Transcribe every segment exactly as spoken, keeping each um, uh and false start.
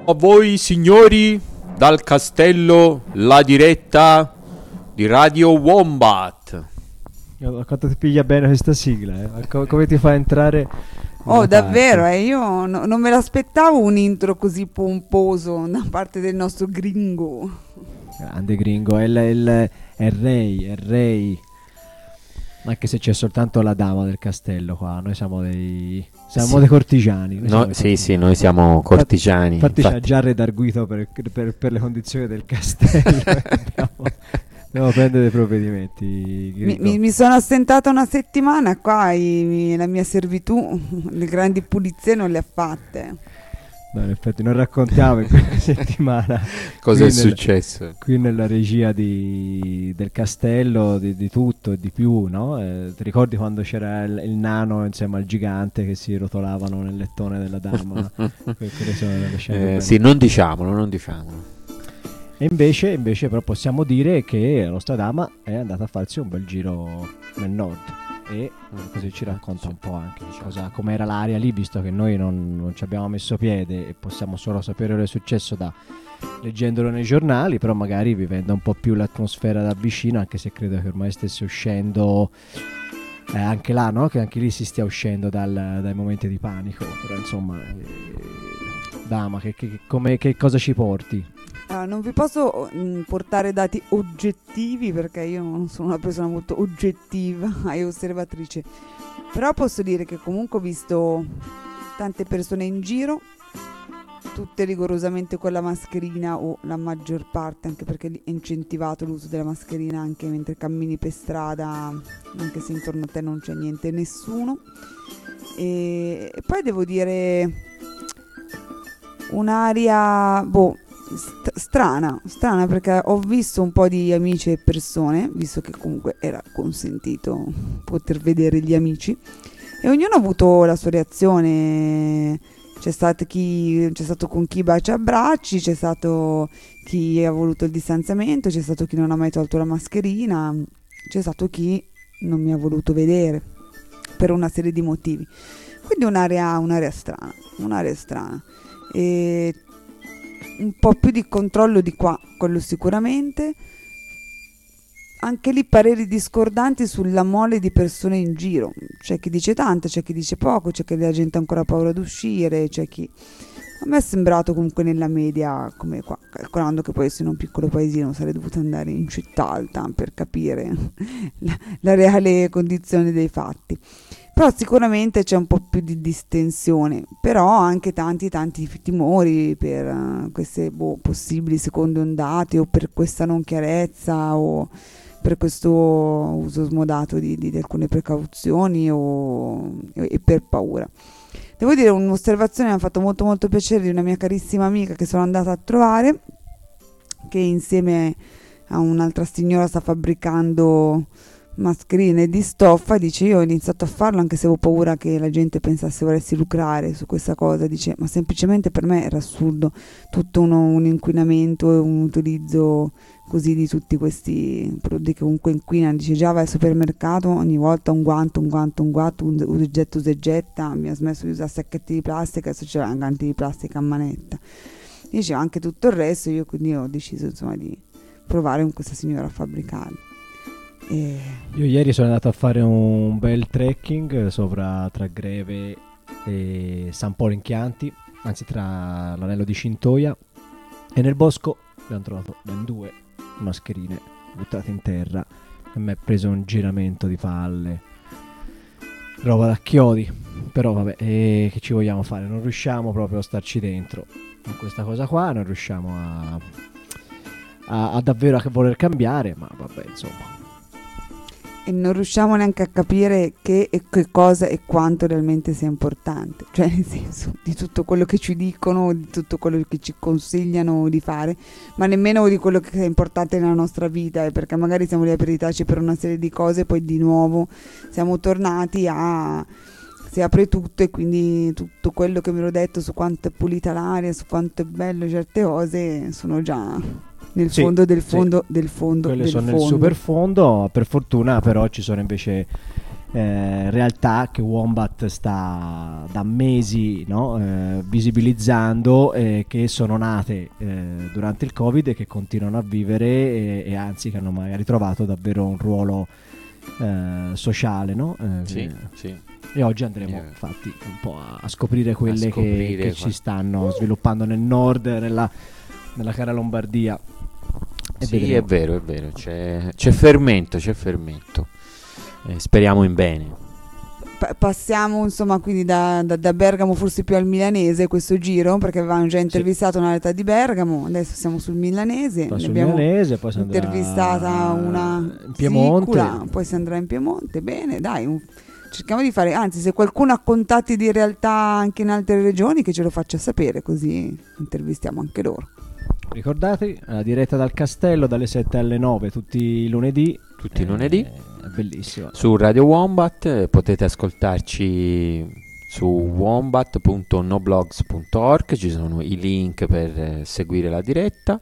A voi signori, dal castello, la diretta di Radio Wombat. Quanto ti piglia bene questa sigla, eh? Co- come ti fa entrare? Oh, davvero, eh? Io no, non me l'aspettavo un intro così pomposo da parte del nostro gringo. Grande gringo, è il, il, è il re, è il re. Anche se c'è soltanto la dama del castello qua, noi siamo dei siamo sì. dei cortigiani. Noi no, siamo sì, dei sì, noi siamo cortigiani. Infatti, infatti c'ha già redarguito per, per, per le condizioni del castello. Dobbiamo, dobbiamo prendere dei provvedimenti. Mi, mi, mi sono assentata una settimana qua, i, la mia servitù, le grandi pulizie non le ha fatte. No, in effetti non raccontiamo in quella settimana cosa è nel, successo qui nella regia di, del castello di, di tutto e di più, no? Eh, ti ricordi quando c'era il, il nano insieme al gigante che si rotolavano nel lettone della dama? que- sono le scene eh, sì, non diciamolo, non diciamolo. E invece, invece però possiamo dire che la nostra dama è andata a farsi un bel giro nel nord e così ci racconta un po' anche cosa, com'era l'aria lì, visto che noi non, non ci abbiamo messo piede e possiamo solo sapere cosa è successo da leggendolo nei giornali, però magari vivendo un po' più l'atmosfera da vicino, anche se credo che ormai stesse uscendo eh, anche là, no? Che anche lì si stia uscendo dal, dai momenti di panico, però insomma eh, dama, che, che, come, che cosa ci porti? Uh, non vi posso mh, portare dati oggettivi perché io non sono una persona molto oggettiva e osservatrice, però posso dire che comunque ho visto tante persone in giro, tutte rigorosamente con la mascherina o la maggior parte, anche perché è incentivato l'uso della mascherina anche mentre cammini per strada, anche se intorno a te non c'è niente, nessuno. E, e poi devo dire un'aria boh St- strana, strana perché ho visto un po' di amici e persone, visto che comunque era consentito poter vedere gli amici, e ognuno ha avuto la sua reazione. C'è stato chi c'è stato con chi bacia abbracci, c'è stato chi ha voluto il distanziamento, c'è stato chi non ha mai tolto la mascherina, c'è stato chi non mi ha voluto vedere per una serie di motivi. Quindi un'area, un'area strana, un'area strana. E un po' più di controllo di qua, quello sicuramente. Anche lì pareri discordanti sulla mole di persone in giro. C'è chi dice tanto, c'è chi dice poco, c'è chi la gente ha ancora paura di uscire, c'è chi... A me è sembrato comunque nella media come qua, calcolando che poi essendo un piccolo paesino sarei dovuta andare in città alta per capire la, la reale condizione dei fatti. Però sicuramente c'è un po' più di distensione, però anche tanti tanti timori per uh, queste boh, possibili seconde ondate o per questa non chiarezza o per questo uso smodato di, di, di alcune precauzioni o, e, e per paura. Devo dire un'osservazione mi ha fatto molto molto piacere di una mia carissima amica che sono andata a trovare, che insieme a un'altra signora sta fabbricando mascherine di stoffa. Dice: io ho iniziato a farlo anche se avevo paura che la gente pensasse volessi lucrare su questa cosa. Dice: ma semplicemente per me era assurdo tutto uno, un inquinamento e un utilizzo così di tutti questi prodotti che comunque inquinano. Dice: già vai al supermercato, ogni volta un guanto, un guanto, un guanto, un usa e getta, usa e getta. Mi ha smesso di usare sacchetti di plastica, adesso c'è un guanti di plastica a manetta. Dice anche tutto il resto. Io quindi ho deciso insomma di provare con questa signora a fabbricarlo. E... Io ieri sono andato a fare un bel trekking sopra tra Greve e San Polo in Chianti, anzi tra l'anello di Cintoia, e nel bosco abbiamo trovato ben due mascherine buttate in terra e mi è preso un giramento di palle, roba da chiodi. Però vabbè, eh, che ci vogliamo fare? Non riusciamo proprio a starci dentro in questa cosa qua, non riusciamo a, a, a davvero a voler cambiare, ma vabbè, insomma. E non riusciamo neanche a capire che e che cosa e quanto realmente sia importante, cioè nel senso di tutto quello che ci dicono, di tutto quello che ci consigliano di fare, ma nemmeno di quello che è importante nella nostra vita, eh, perché magari siamo lì a peritarci per una serie di cose e poi di nuovo siamo tornati a si apre tutto e quindi tutto quello che mi ero detto su quanto è pulita l'aria, su quanto è bello certe cose sono già nel sì, fondo del fondo sì. del fondo Quelle del sono fondo. nel super fondo. Per fortuna però ci sono invece eh, realtà che Wombat sta da mesi, no, eh, visibilizzando, eh, che sono nate eh, durante il Covid e che continuano a vivere, e, e anzi che hanno magari trovato davvero un ruolo eh, sociale, no? Eh, Sì, che- sì. E oggi andremo Eh. infatti un po' a, a scoprire quelle A scoprire che, che qua- si stanno sviluppando nel nord, nella, nella cara Lombardia. E Sì, vedremo. è vero, è vero, c'è, c'è fermento, c'è fermento. Eh, speriamo in bene. Pa- passiamo insomma quindi da, da- da Bergamo forse più al milanese questo giro, perché avevamo già intervistato una realtà di Bergamo, adesso siamo sul milanese. Poi Ne sul abbiamo milanese, poi si andrà intervistata una in Piemonte. sicula, poi si andrà in Piemonte. Bene, dai, un- cerchiamo di fare, anzi, se qualcuno ha contatti di realtà anche in altre regioni, che ce lo faccia sapere, così intervistiamo anche loro. Ricordate, la diretta dal castello dalle sette alle nove tutti i lunedì. Tutti i Eh, lunedì. È bellissimo. Su Radio Wombat eh, potete ascoltarci su wombat punto noblogs punto org, ci sono i link per eh, seguire la diretta.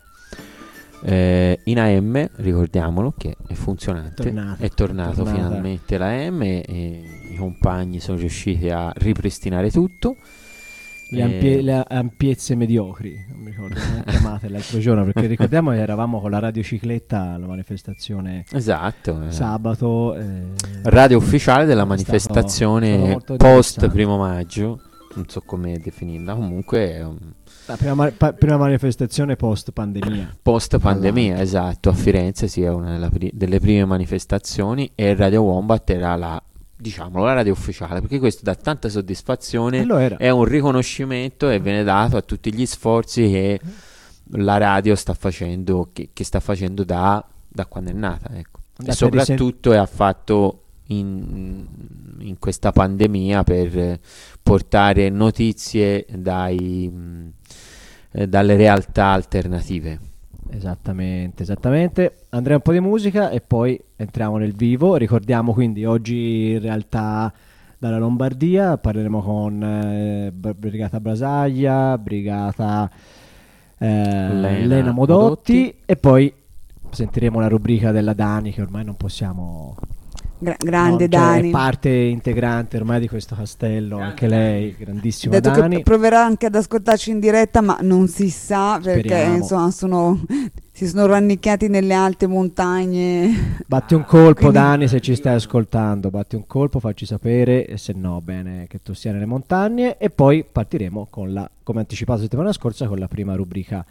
Eh, in A M, ricordiamolo che è funzionante, Tornata. è tornato Tornata. finalmente l'A M e i compagni sono riusciti a ripristinare tutto. Le, Eh, ampie- le ampiezze mediocri, non mi ricordo come chiamate l'altro giorno, perché ricordiamo che eravamo con la radiocicletta alla manifestazione Esatto, eh. sabato. eh, radio ufficiale della È stato- manifestazione è stato molto post interessante. primo maggio, non so come definirla, comunque è un La prima, ma- pa- prima manifestazione post pandemia. post pandemia, esatto, a Firenze sì, è una della pri- delle prime manifestazioni e Radio Wombat era la, diciamo, la radio ufficiale, perché questo dà tanta soddisfazione, E lo era. è un riconoscimento e viene dato a tutti gli sforzi che la radio sta facendo, che, che sta facendo da, da quando è nata, ecco. E Andate a soprattutto ha fatto in, in questa pandemia per eh, portare notizie dai, mh, eh, dalle realtà alternative. Esattamente, esattamente. Andremo un po' di musica e poi entriamo nel vivo. Ricordiamo quindi oggi in realtà dalla Lombardia parleremo con eh, Br- Brigata Brasaglia, Brigata eh, Lena Lena Modotti, Modotti. e poi sentiremo la rubrica della Dani, che ormai non possiamo... Gra- grande no, cioè, Dani. è parte integrante ormai di questo castello, anche lei, grandissima Detto Dani. che proverà anche ad ascoltarci in diretta, ma non si sa perché Speriamo. insomma sono, si sono rannicchiati nelle alte montagne. Batti un colpo, Quindi- Dani, se ci stai ascoltando, batti un colpo, facci sapere, e se no, bene che tu sia nelle montagne. E poi partiremo con la, come anticipato la settimana scorsa, con la prima rubrica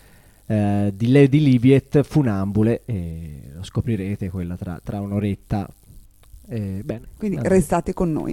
eh, di Lady Liviet, Funambule, e lo scoprirete quella tra, tra un'oretta. Eh, bene, Quindi allora. restate con noi.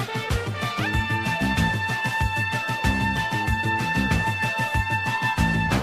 Thank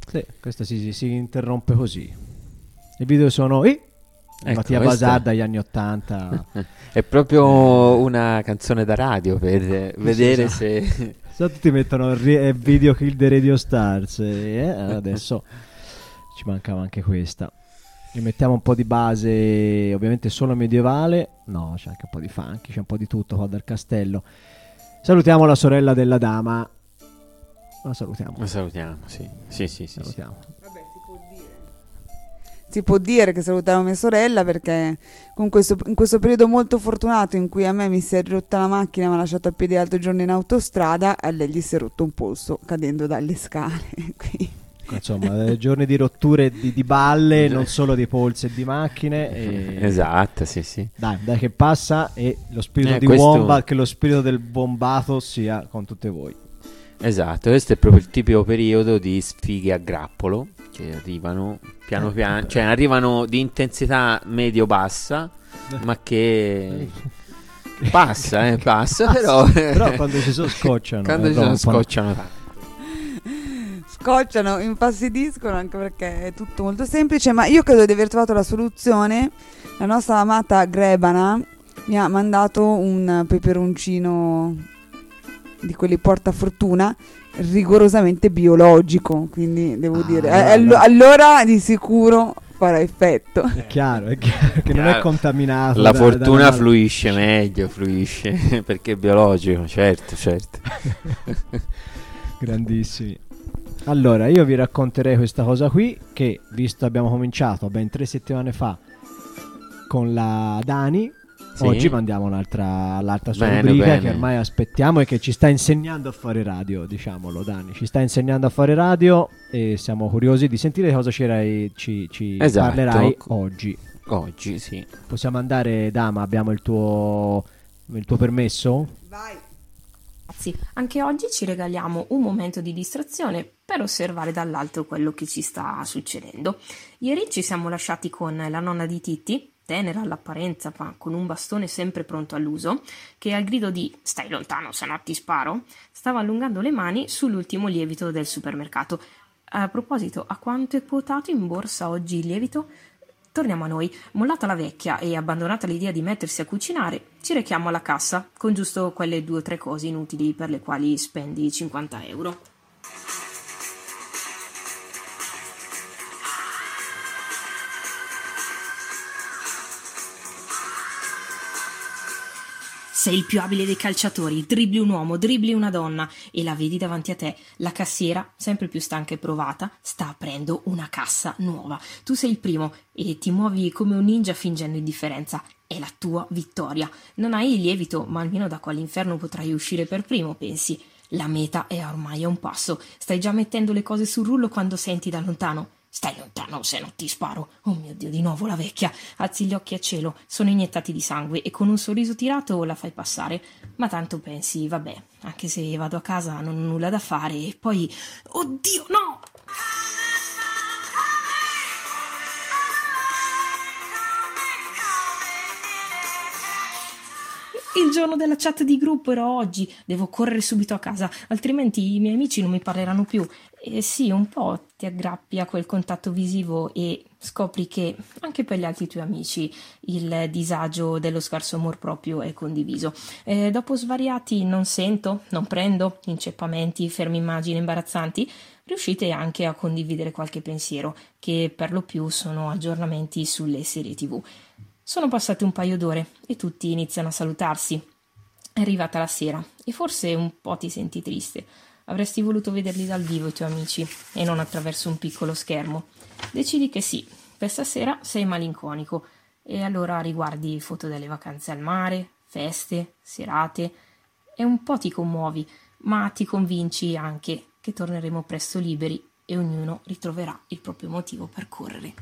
Sì, questa si, si, si interrompe così. I video sono i Ecco, Mattia questa- Bazar dagli anni ottanta. È proprio una canzone da radio per vedere esatto. se... So, tutti mettono il ri- eh, video Kill the Radio Stars. E adesso ci mancava anche questa. Rimettiamo un po' di base, ovviamente solo medievale. No, c'è anche un po' di funky, c'è un po' di tutto qua dal castello. Salutiamo la sorella della dama. La salutiamo. Lo salutiamo, sì. Sì, sì, sì, sì. Salutiamo. Vabbè, si può dire. Si può dire che salutiamo mia sorella perché con questo, in questo periodo molto fortunato in cui a me mi si è rotta la macchina e mi ha lasciato a piedi l'altro giorno in autostrada, a lei gli si è rotto un polso cadendo dalle scale. Quindi- Insomma, eh, giorni di rotture di, di balle, non solo di polsi e di macchine. E... Esatto, sì, sì. Dai, dai che passa e lo spirito Eh, di questo- Wombat, che lo spirito del bombato sia con tutte voi. Esatto, questo è proprio il tipico periodo di sfighe a grappolo che arrivano piano piano, cioè arrivano di intensità medio-bassa, ma che passa, eh, passa, però, Però quando ci sono scocciano. quando eh, ci sono rompono. scocciano tanto. Scocciano, infastidiscono anche perché è tutto molto semplice, ma io credo di aver trovato la soluzione. La nostra amata Grebana mi ha mandato un peperoncino di quelli porta fortuna rigorosamente biologico, quindi devo Ah, dire allora- eh, allo- allora di sicuro farà effetto. È chiaro, è chiaro che non è Chiaro. contaminato. La da- fortuna dalla- fluisce meglio, fluisce perché è biologico, certo, certo. Grandissimi. Allora, io vi racconterei questa cosa qui che, visto abbiamo cominciato ben tre settimane fa con la Dani, Sì. oggi mandiamo un'altra, l'altra sua Bene, rubrica bene. che ormai aspettiamo e che ci sta insegnando a fare radio, diciamolo Dani, ci sta insegnando a fare radio e siamo curiosi di sentire cosa ci, ci, ci Esatto. parlerai oggi. Oggi sì. Possiamo andare, Dama, abbiamo il tuo, il tuo permesso? Vai. Ragazzi, anche oggi ci regaliamo un momento di distrazione per osservare dall'alto quello che ci sta succedendo. Ieri ci siamo lasciati con la nonna di Titti, tenera all'apparenza ma con un bastone sempre pronto all'uso, che al grido di "stai lontano se no ti sparo" stava allungando le mani sull'ultimo lievito del supermercato. A proposito, a quanto è quotato in borsa oggi il lievito? Torniamo a noi. Mollata la vecchia e abbandonata l'idea di mettersi a cucinare, ci rechiamo alla cassa con giusto quelle due o tre cose inutili per le quali spendi cinquanta euro. Sei il più abile dei calciatori, dribbli un uomo, dribbli una donna e la vedi davanti a te. La cassiera, sempre più stanca e provata, sta aprendo una cassa nuova. Tu sei il primo e ti muovi come un ninja fingendo indifferenza. È la tua vittoria. Non hai il lievito, ma almeno da quell'inferno potrai uscire per primo, pensi. La meta è ormai a un passo. Stai già mettendo le cose sul rullo quando senti da lontano: "Stai lontano se non ti sparo". Oh mio Dio, di nuovo la vecchia. Alzi gli occhi a cielo, sono iniettati di sangue e con un sorriso tirato la fai passare. Ma tanto pensi, vabbè, anche se vado a casa non ho nulla da fare e poi... Oddio, no! Il giorno della chat di gruppo era oggi, devo correre subito a casa, altrimenti i miei amici non mi parleranno più. E sì, un po' ti aggrappi a quel contatto visivo e scopri che anche per gli altri tuoi amici il disagio dello scarso amor proprio è condiviso. E dopo svariati non sento, non prendo, inceppamenti, fermi immagini imbarazzanti, riuscite anche a condividere qualche pensiero, che per lo più sono aggiornamenti sulle serie tivù. Sono passate un paio d'ore e tutti iniziano a salutarsi. È arrivata la sera e forse un po' ti senti triste. Avresti voluto vederli dal vivo i tuoi amici e non attraverso un piccolo schermo. Decidi che sì, per stasera sei malinconico e allora riguardi foto delle vacanze al mare, feste, serate e un po' ti commuovi, ma ti convinci anche che torneremo presto liberi e ognuno ritroverà il proprio motivo per correre.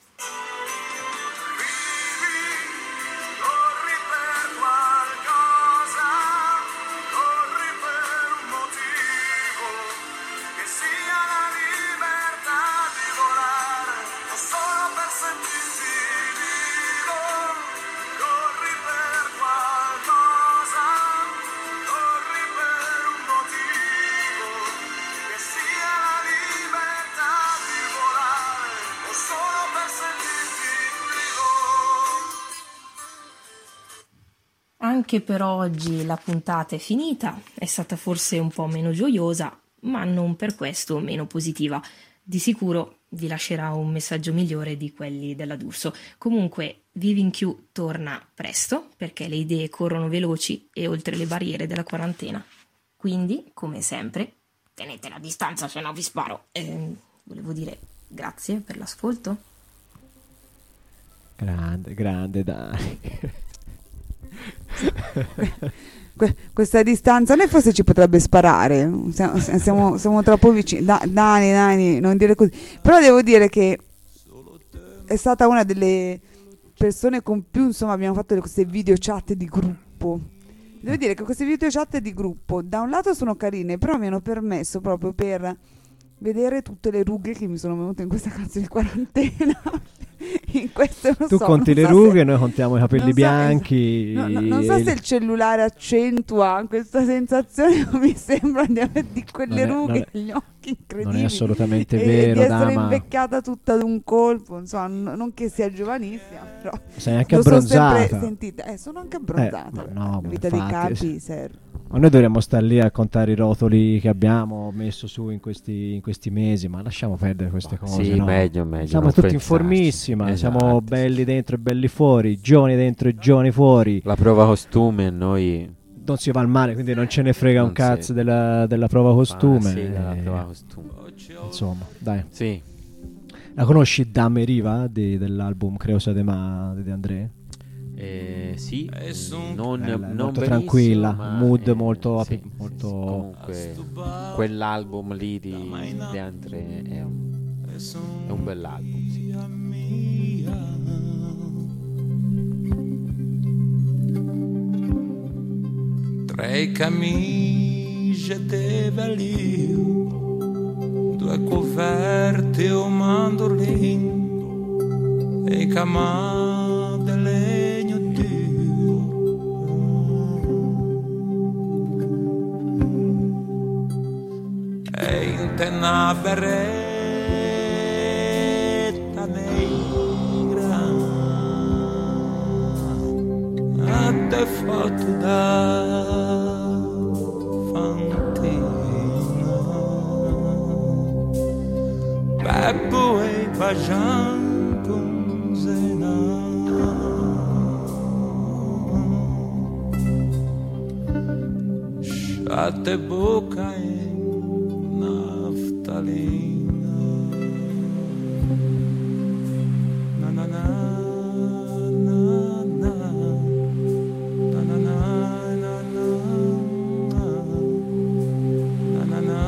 Corri per qualcosa, corri per un motivo, che sia la libertà di volare, o solo per sentirti vivo. Corri per qualcosa, corri per un motivo, che sia la libertà di Anche per oggi la puntata è finita, è stata forse un po' meno gioiosa, ma non per questo meno positiva. Di sicuro vi lascerà un messaggio migliore di quelli della D'Urso. Comunque, VivingQ torna presto, perché le idee corrono veloci e oltre le barriere della quarantena. Quindi, come sempre, tenete la distanza, se no vi sparo. Eh, volevo dire grazie per l'ascolto. Grande, grande Dani. Que- questa distanza, noi forse ci potrebbe sparare, siamo, siamo, siamo troppo vicini. Da- Dani, Dani, non dire così. Però devo dire che è stata una delle persone con più, insomma, abbiamo fatto queste video chat di gruppo. Devo dire che queste video chat di gruppo, da un lato sono carine, però mi hanno permesso proprio per vedere tutte le rughe che mi sono venute in questa cazzo di quarantena. In questo non Tu so, conti non le so rughe, se- noi contiamo i capelli non so- bianchi. No, no, non so se il cellulare accentua questa sensazione, ma mi sembra di avere di quelle Non è- rughe non è- agli occhi incredibili. Non è assolutamente e, vero, e di essere dama. invecchiata tutta d'un colpo, insomma, n- non che sia giovanissima, però Sei anche lo sono sempre abbronzata. sentita. Eh, sono anche abbronzata. ma no, la ma vita dei infatti, capi serve. Ma noi dovremmo stare lì a contare i rotoli che abbiamo messo su in questi, in questi mesi, ma lasciamo perdere queste cose. Sì, no? meglio, meglio. Siamo non tutti pensarci. informissima, Esatto, siamo sì. belli dentro e belli fuori, giovani dentro e giovani fuori. La prova costume a noi... Non si va al mare, quindi non ce ne frega un Non cazzo si- della, della prova costume. Ah, sì, della eh, prova costume. Insomma, dai. Sì. La conosci Dame Riva di- dell'album Creosa de Ma di De André? Eh, sì, eh, non, Bella, non molto benissimo, tranquilla, ma, mood eh, molto- sì, molto- sì, comunque quell'album lì di De André è un, è un bell'album, sì. Tre camicie de velio, due coperte o mandolin e camà de legno duro e in una berretta negra a te fatto da Bebbo e Bajan con Zena Sciate bocca e naftalina Na na na na na Na na na na na Na na na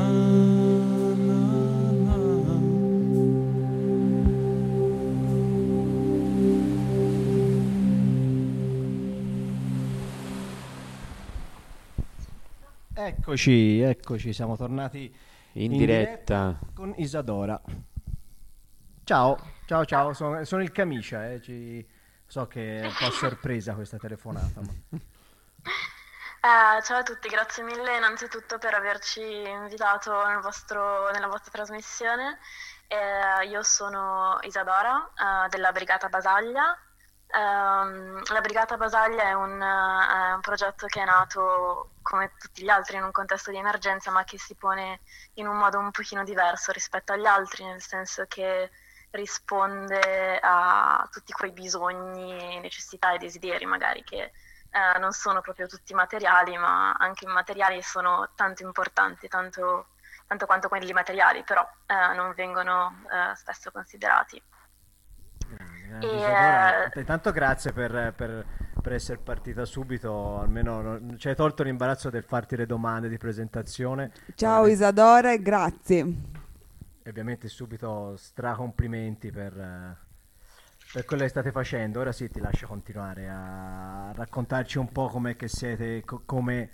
Eccoci, eccoci, siamo tornati In, in diretta. con Isadora. Ciao, ciao, ciao, sono, sono il Camicia, eh, ci- so che è un po' a sorpresa questa telefonata. Ma... Eh, ciao a tutti, grazie mille innanzitutto per averci invitato nel vostro- nella vostra trasmissione. Eh, io sono Isadora, eh, della Brigata Basaglia. Ehm, la Brigata Basaglia è un, eh, è un progetto che è nato come tutti gli altri in un contesto di emergenza, ma che si pone in un modo un pochino diverso rispetto agli altri, nel senso che risponde a tutti quei bisogni, necessità e desideri magari che eh, non sono proprio tutti materiali, ma anche immateriali, e sono tanto importanti, tanto, tanto quanto quelli materiali, però eh, non vengono eh, spesso considerati. Grande, E, Isadora, eh, intanto grazie per, per, per essere partita subito, almeno non- ci hai tolto l'imbarazzo del farti le domande di presentazione. Ciao Eh, Isadora e grazie. E ovviamente subito stracomplimenti per, eh, per quello che state facendo. Ora sì, ti lascio continuare a raccontarci un po' com'è che siete, co- come...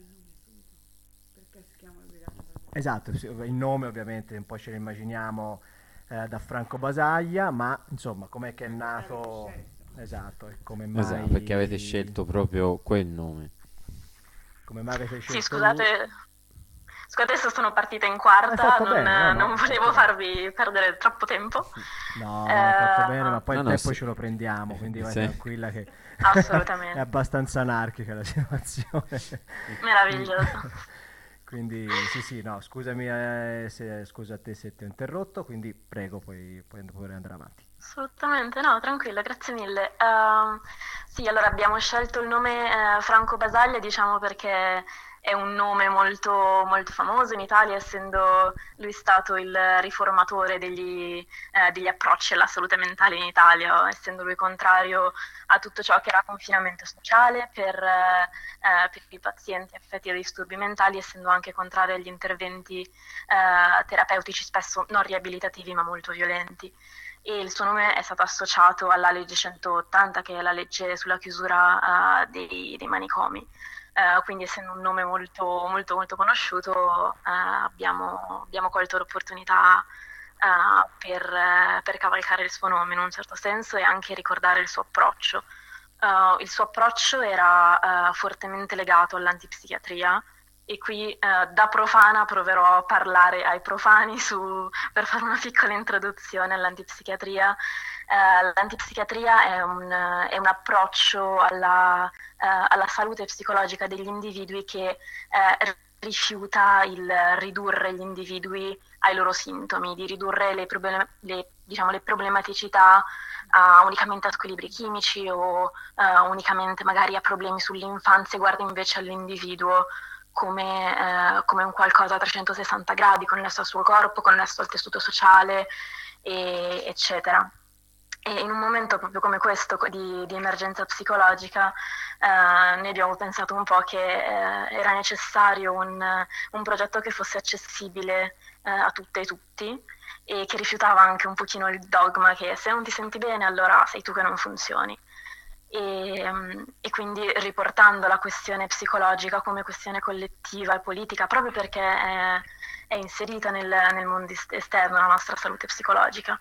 Esatto, sì, il nome ovviamente un po' ce lo immaginiamo eh, da Franco Basaglia, ma insomma com'è che è nato... Esatto, e come mai... Esatto, perché avete scelto proprio quel nome. Come mai avete scelto Sì, scusate, adesso sono partita in Hai quarta, fatto non, bene, no, non no, volevo fatto farvi perdere troppo tempo. No, Eh, hai fatto bene, ma poi No, il no, tempo sì. ce lo prendiamo, quindi vai Sì. tranquilla che è Assolutamente, abbastanza anarchica la situazione. meraviglioso. Quindi sì, sì, no, scusami, eh, se, scusa a te se ti ho interrotto, quindi prego, poi, poi puoi andare avanti. Assolutamente, no, tranquilla, grazie mille. Ehm, sì, allora abbiamo scelto il nome eh, Franco Basaglia, diciamo perché è un nome molto, molto famoso in Italia, essendo lui stato il riformatore degli, eh, degli approcci alla salute mentale in Italia, essendo lui contrario a tutto ciò che era confinamento sociale per, eh, eh, per i pazienti affetti da disturbi mentali, essendo anche contrario agli interventi eh, terapeutici spesso non riabilitativi ma molto violenti. E il suo nome è stato associato alla legge centottanta, che è la legge sulla chiusura uh, dei, dei manicomi. Uh, quindi essendo un nome molto, molto, molto conosciuto, uh, abbiamo, abbiamo colto l'opportunità uh, per, uh, per cavalcare il suo nome in un certo senso e anche ricordare il suo approccio. Uh, il suo approccio era uh, fortemente legato all'antipsichiatria, e qui eh, da profana proverò a parlare ai profani su, per fare una piccola introduzione all'antipsichiatria. Eh, l'antipsichiatria è un, è un approccio alla, eh, alla salute psicologica degli individui che eh, rifiuta il ridurre gli individui ai loro sintomi, di ridurre le, problem- le, diciamo, le problematicità uh, unicamente a squilibri chimici o uh, unicamente magari a problemi sull'infanzia, guarda invece all'individuo come, eh, come un qualcosa a trecentosessanta gradi, connesso al suo corpo, connesso al tessuto sociale, e, eccetera. E in un momento proprio come questo di, di emergenza psicologica eh, noi abbiamo pensato un po' che eh, era necessario un, un progetto che fosse accessibile eh, a tutte e tutti e che rifiutava anche un pochino il dogma che se non ti senti bene allora sei tu che non funzioni. E, e quindi riportando la questione psicologica come questione collettiva e politica, proprio perché è, è inserita nel, nel mondo esterno la nostra salute psicologica.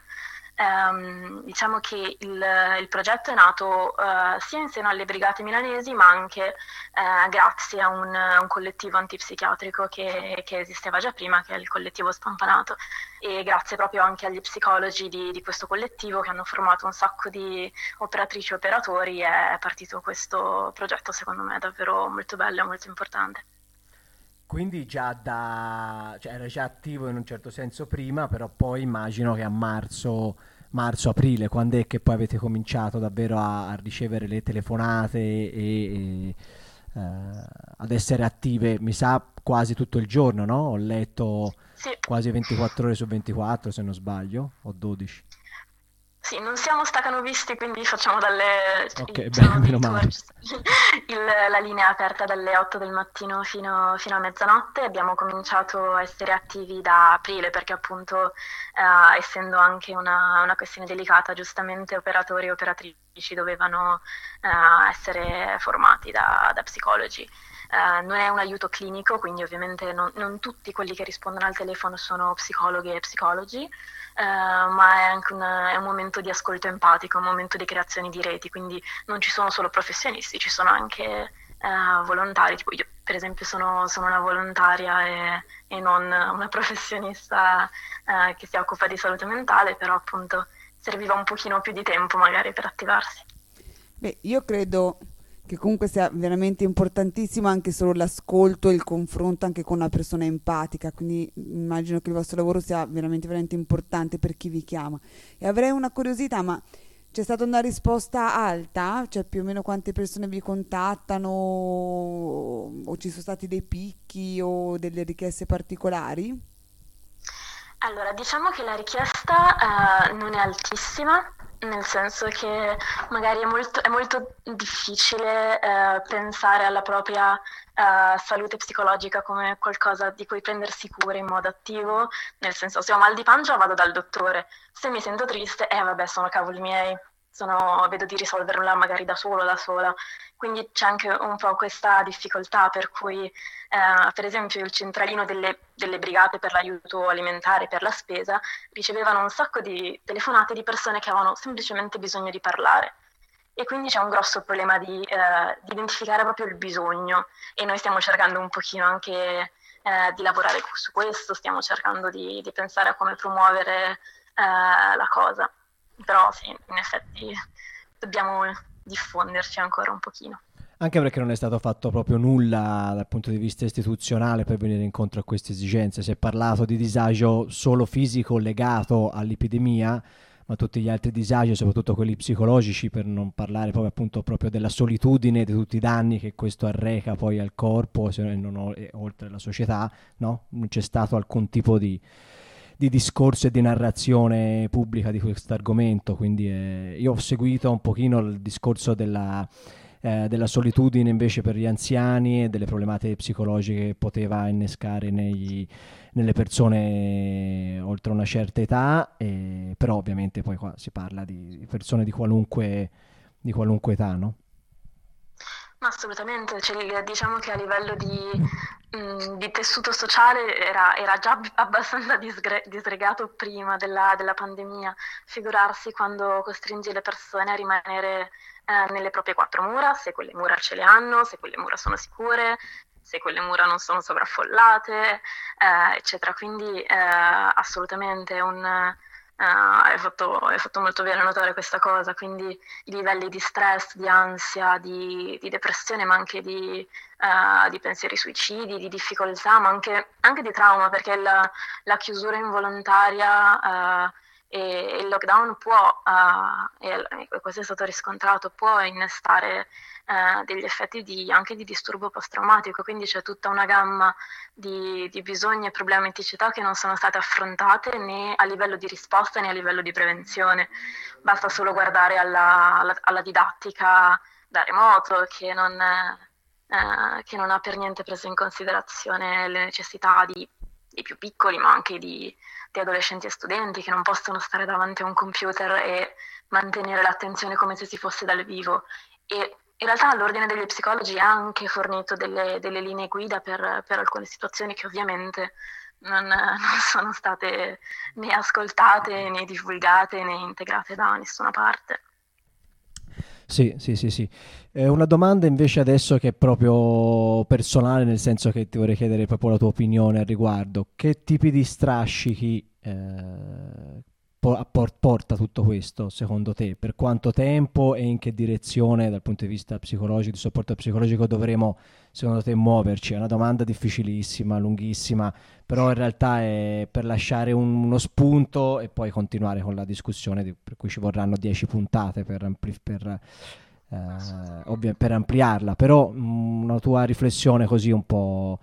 Um, diciamo che il, il progetto è nato uh, sia in seno alle brigate milanesi, ma anche uh, grazie a un, un collettivo antipsichiatrico che, che esisteva già prima, che è il collettivo Spampanato, e grazie proprio anche agli psicologi di, di questo collettivo che hanno formato un sacco di operatrici e operatori, è partito questo progetto, secondo me davvero molto bello e molto importante. Quindi già da, cioè era già attivo in un certo senso prima, però poi immagino che a marzo, marzo-aprile, quando è che poi avete cominciato davvero a, a ricevere le telefonate e, e eh, ad essere attive, mi sa quasi tutto il giorno, no? Ho letto Sì. quasi ventiquattro ore su ventiquattro, se non sbaglio, o dodici. Sì, non siamo stacanovisti, quindi facciamo dalle... Ok, diciamo, beh, meno male. il, la linea è aperta dalle otto del mattino fino, fino a mezzanotte. Abbiamo cominciato a essere attivi da aprile perché appunto eh, essendo anche una, una questione delicata, giustamente operatori e operatrici dovevano eh, essere formati da, da psicologi. Uh, non è un aiuto clinico, quindi ovviamente non, non tutti quelli che rispondono al telefono sono psicologhe e psicologi, uh, ma è anche una, è un momento di ascolto empatico, un momento di creazione di reti, quindi non ci sono solo professionisti, ci sono anche uh, volontari, tipo io per esempio sono, sono una volontaria e, e non una professionista uh, che si occupa di salute mentale, però appunto serviva un pochino più di tempo magari per attivarsi. Beh, io credo che comunque sia veramente importantissimo anche solo l'ascolto e il confronto anche con una persona empatica, quindi immagino che il vostro lavoro sia veramente veramente importante per chi vi chiama. E avrei una curiosità, ma c'è stata una risposta alta? Cioè più o meno quante persone vi contattano, o ci sono stati dei picchi o delle richieste particolari? Allora, diciamo che la richiesta uh, non è altissima, nel senso che magari è molto, è molto difficile uh, pensare alla propria uh, salute psicologica come qualcosa di cui prendersi cura in modo attivo, nel senso se ho mal di pancia vado dal dottore, se mi sento triste, eh vabbè sono cavoli miei, sono, vedo di risolverla magari da solo, da sola. Quindi c'è anche un po' questa difficoltà per cui, eh, per esempio, il centralino delle, delle brigate per l'aiuto alimentare, per la spesa, ricevevano un sacco di telefonate di persone che avevano semplicemente bisogno di parlare. E quindi c'è un grosso problema di, eh, di identificare proprio il bisogno, e noi stiamo cercando un pochino anche eh, di lavorare su questo, stiamo cercando di, di pensare a come promuovere eh, la cosa, però sì, in effetti dobbiamo diffonderci ancora un pochino. Anche perché non è stato fatto proprio nulla dal punto di vista istituzionale per venire incontro a queste esigenze. Si è parlato di disagio solo fisico legato all'epidemia, ma tutti gli altri disagi, soprattutto quelli psicologici, per non parlare proprio appunto proprio della solitudine, di tutti i danni che questo arreca poi al corpo, se non ho, e oltre alla società, no? Non c'è stato alcun tipo di, di discorso e di narrazione pubblica di questo argomento, quindi eh, io ho seguito un pochino il discorso della... Eh, della solitudine invece per gli anziani e delle problematiche psicologiche che poteva innescare negli, nelle persone oltre una certa età, eh, però ovviamente poi qua si parla di persone di qualunque, di qualunque età, no? Ma assolutamente, cioè, diciamo che a livello di, mh, di tessuto sociale era, era già abbastanza disgre- disgregato prima della, della pandemia, figurarsi quando costringi le persone a rimanere eh, nelle proprie quattro mura, se quelle mura ce le hanno, se quelle mura sono sicure, se quelle mura non sono sovraffollate, eh, eccetera. Quindi eh, assolutamente un... Uh, hai fatto, hai fatto molto bene a notare questa cosa, quindi i livelli di stress, di ansia, di, di depressione, ma anche di, uh, di pensieri suicidi, di difficoltà, ma anche, anche di trauma, perché la, la chiusura involontaria uh, e il lockdown può, uh, e questo è stato riscontrato, può innestare uh, degli effetti di, anche di disturbo post-traumatico, quindi c'è tutta una gamma di, di bisogni e problematicità che non sono state affrontate né a livello di risposta né a livello di prevenzione. Basta solo guardare alla, alla, alla didattica da remoto che non, eh, che non ha per niente preso in considerazione le necessità di, dei più piccoli, ma anche di, di adolescenti e studenti che non possono stare davanti a un computer e mantenere l'attenzione come se si fosse dal vivo. E in realtà l'Ordine degli Psicologi ha anche fornito delle, delle linee guida per, per alcune situazioni che ovviamente non, non sono state né ascoltate, né divulgate, né integrate da nessuna parte. Sì, sì, sì, sì. Eh, una domanda invece adesso che è proprio personale, nel senso che ti vorrei chiedere proprio la tua opinione al riguardo. Che tipi di strascichi eh, po- porta tutto questo, secondo te? Per quanto tempo e in che direzione, dal punto di vista psicologico, di supporto psicologico, dovremo, secondo te, muoverci? È una domanda difficilissima, lunghissima, però in realtà è per lasciare un- uno spunto e poi continuare con la discussione, di- per cui ci vorranno dieci puntate per, ampli- per, eh, ovvia- per ampliarla, però mh, una tua riflessione così un po'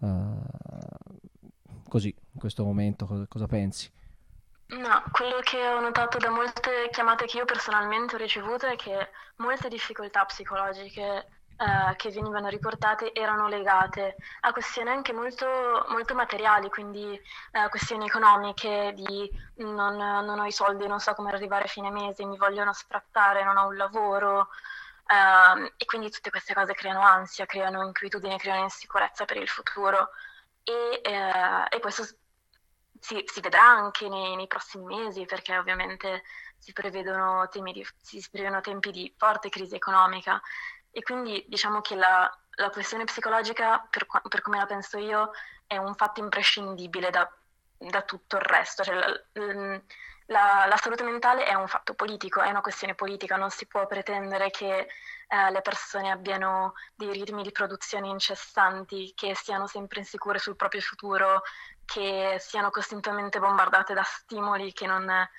eh, così, in questo momento, cosa, cosa pensi? No, quello che ho notato da molte chiamate che io personalmente ho ricevuto è che molte difficoltà psicologiche eh, che venivano riportate erano legate a questioni anche molto, molto materiali, quindi eh, questioni economiche, di non, non ho i soldi, non so come arrivare a fine mese, mi vogliono sfrattare, non ho un lavoro, ehm, e quindi tutte queste cose creano ansia, creano inquietudine, creano insicurezza per il futuro e, eh, e questo si, si vedrà anche nei, nei prossimi mesi, perché ovviamente si prevedono, temi di, si prevedono tempi di forte crisi economica e quindi diciamo che la, la questione psicologica, per, qua- per come la penso io, è un fatto imprescindibile da, da tutto il resto. Cioè, la, la- la salute mentale è un fatto politico, è una questione politica, non si può pretendere che eh, le persone abbiano dei ritmi di produzione incessanti, che siano sempre insicure sul proprio futuro, che siano costantemente bombardate da stimoli che non, eh,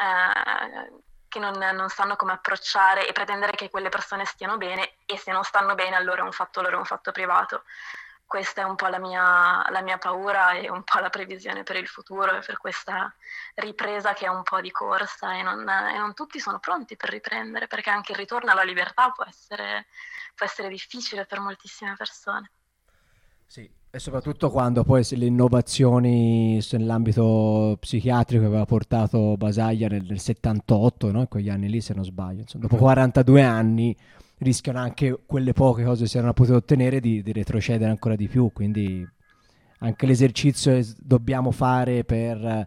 che non, non sanno come approcciare e pretendere che quelle persone stiano bene, e se non stanno bene allora è un fatto loro, è un fatto privato. Questa è un po' la mia, la mia paura e un po' la previsione per il futuro e per questa ripresa che è un po' di corsa e non, e non tutti sono pronti per riprendere, perché anche il ritorno alla libertà può essere, può essere difficile per moltissime persone. Sì, e soprattutto quando poi se le innovazioni s- nell'ambito psichiatrico aveva portato Basaglia nel, nel settantotto, no? In quegli anni lì, se non sbaglio, insomma, dopo quarantadue anni rischiano anche quelle poche cose che si erano potute ottenere di, di retrocedere ancora di più, quindi anche l'esercizio che s- dobbiamo fare per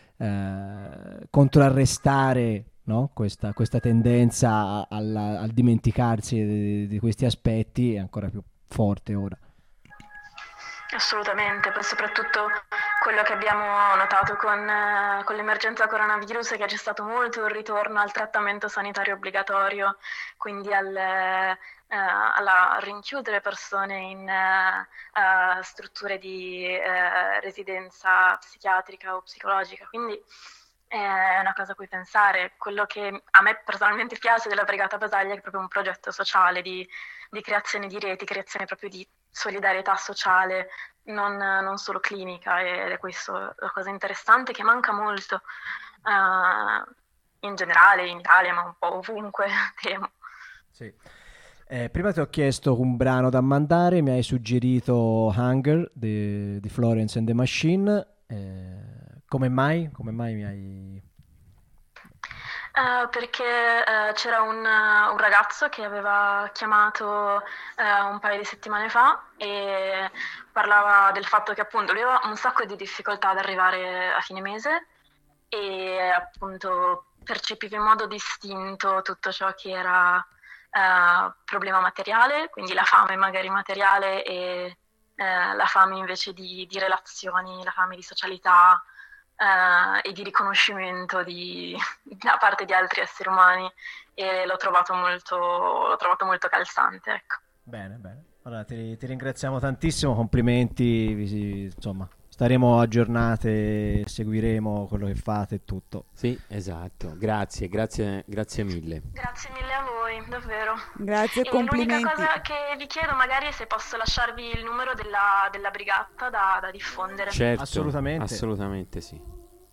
eh, contrarrestare, no? questa, questa tendenza a- alla- al dimenticarsi di, di questi aspetti è ancora più forte ora. Assolutamente, poi soprattutto quello che abbiamo notato con, eh, con l'emergenza coronavirus è che c'è stato molto il ritorno al trattamento sanitario obbligatorio, quindi al, eh, alla rinchiudere persone in eh, eh, strutture di eh, residenza psichiatrica o psicologica, quindi è una cosa a cui pensare. Quello che a me personalmente piace della Brigata Basaglia è proprio un progetto sociale di, di creazione di reti, creazione proprio di solidarietà sociale, non, non solo clinica, ed è questo la cosa interessante che manca molto uh, in generale in Italia, ma un po' ovunque, temo. Sì. Eh, prima ti ho chiesto un brano da mandare, mi hai suggerito Hunger di, di Florence and the Machine. Eh, come mai? Come mai mi hai... Uh, perché uh, c'era un, uh, un ragazzo che aveva chiamato uh, un paio di settimane fa e parlava del fatto che appunto lui aveva un sacco di difficoltà ad arrivare a fine mese e appunto percepiva in modo distinto tutto ciò che era uh, problema materiale, quindi la fame magari materiale e uh, la fame invece di, di relazioni, la fame di socialità. Uh, e di riconoscimento di, da parte di altri esseri umani, e l'ho trovato molto, l'ho trovato molto calzante, ecco. Bene, bene. Allora ti, ti ringraziamo tantissimo, complimenti, vi, insomma, staremo aggiornate, seguiremo quello che fate e tutto. Sì, esatto. Grazie, grazie, grazie mille. Grazie mille a voi, davvero. Grazie e E complimenti. l'unica cosa che vi chiedo magari è se posso lasciarvi il numero della, della brigata da, da diffondere. Certo, Assolutamente. assolutamente sì.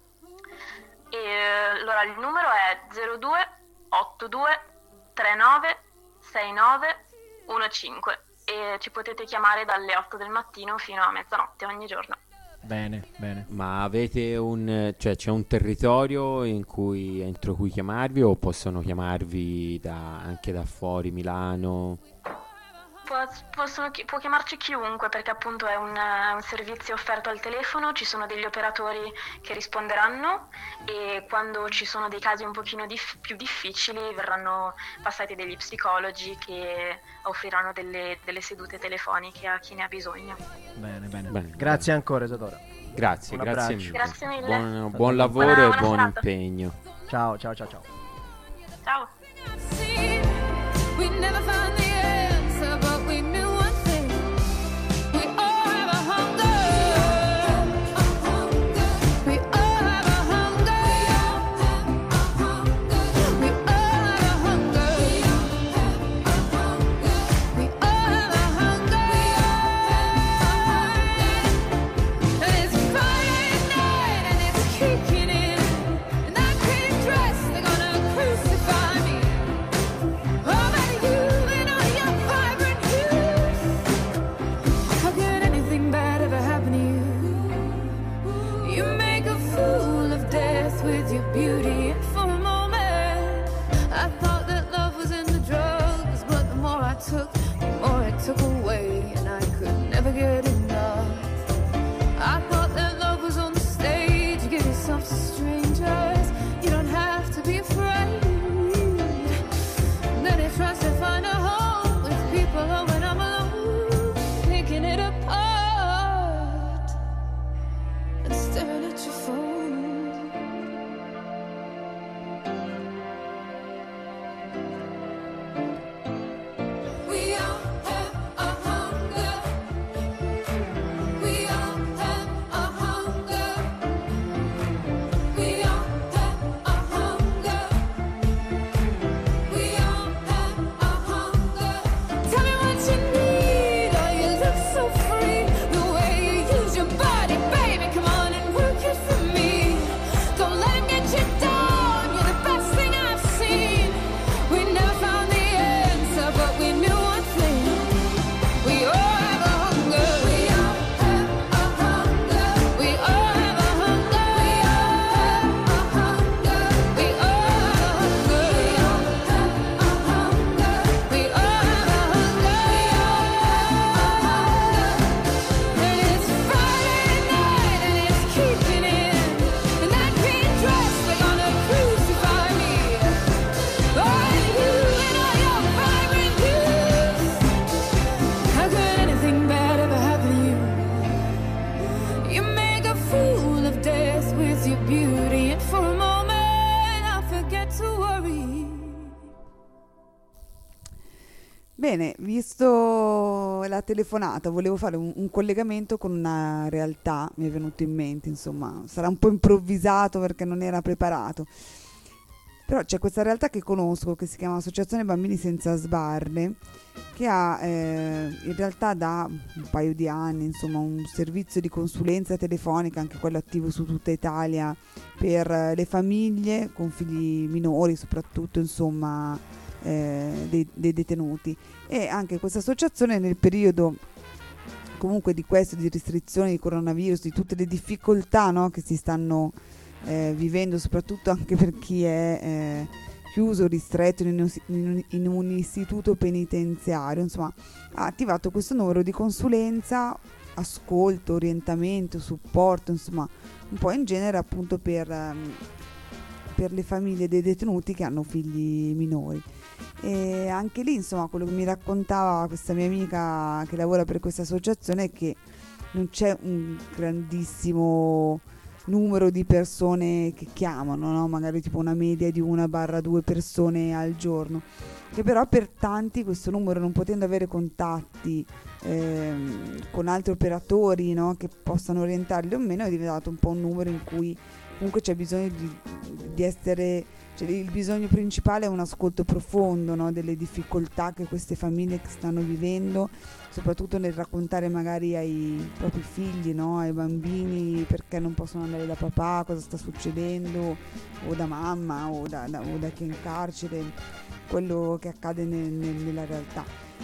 E, allora il numero è zero due otto due tre nove sei nove uno cinque e ci potete chiamare dalle otto del mattino fino a mezzanotte ogni giorno. Bene, bene. Ma avete un, cioè c'è un territorio in cui, entro cui chiamarvi, o possono chiamarvi da, anche da fuori Milano? Può, possono, può chiamarci chiunque, perché appunto è un, è un servizio offerto al telefono, ci sono degli operatori che risponderanno e quando ci sono dei casi un pochino dif- più difficili verranno passati degli psicologi che offriranno delle, delle sedute telefoniche a chi ne ha bisogno. Bene, bene. Bene, Grazie bene. ancora Isadora. Grazie, Un grazie abbraccio. mille. Grazie mille. Buon, buon lavoro Buona- e buona buon serata. impegno. Ciao, ciao, ciao, ciao. Ciao. We never found the answer, but we knew one thing. We all have a hunger. We all have a hunger. We all have a hunger. We all have a hunger. And it's Friday night and it's kicking in. And I can't dress, they're gonna crucify me. Oh, but you and all your vibrant youth, how could anything bad ever happen to you? You make a fool of death with your beauty, and for a moment I thought that love was in the drugs, but the more I took, the more it took away, and I could never get enough. I thought that love was on the stage, you give yourself to strangers, you don't have to be afraid. Then it tries to find a home with people, oh, when I'm alone, picking it apart and staring at your phone. We all have a hunger. questo, la telefonata, volevo fare un, un collegamento con una realtà, mi è venuto in mente, insomma, sarà un po' improvvisato perché non era preparato. Però c'è questa realtà che conosco che si chiama Associazione Bambini Senza Sbarre, che ha eh, in realtà da un paio di anni insomma un servizio di consulenza telefonica, anche quello attivo su tutta Italia, per eh, le famiglie con figli minori, soprattutto insomma eh, dei, dei detenuti. E anche questa associazione nel periodo comunque di questo, di restrizioni di coronavirus, di tutte le difficoltà, no, che si stanno Eh, vivendo, soprattutto anche per chi è eh, chiuso, ristretto in un, in, un, in un istituto penitenziario, insomma ha attivato questo numero di consulenza, ascolto, orientamento, supporto, insomma un po' in genere appunto per, um, per le famiglie dei detenuti che hanno figli minori. E anche lì insomma quello che mi raccontava questa mia amica che lavora per questa associazione è che non c'è un grandissimo numero di persone che chiamano, no? Magari tipo una media di una barra due persone al giorno, che però per tanti questo numero, non potendo avere contatti ehm, con altri operatori, no? Che possano orientarli o meno, è diventato un po' un numero in cui comunque c'è bisogno di, di essere, cioè il bisogno principale è un ascolto profondo, no? Delle difficoltà che queste famiglie stanno vivendo, soprattutto nel raccontare magari ai propri figli, no? Ai bambini perché non possono andare da papà, cosa sta succedendo, o da mamma o da, da, o da chi è in carcere, quello che accade nel, nel, nella realtà.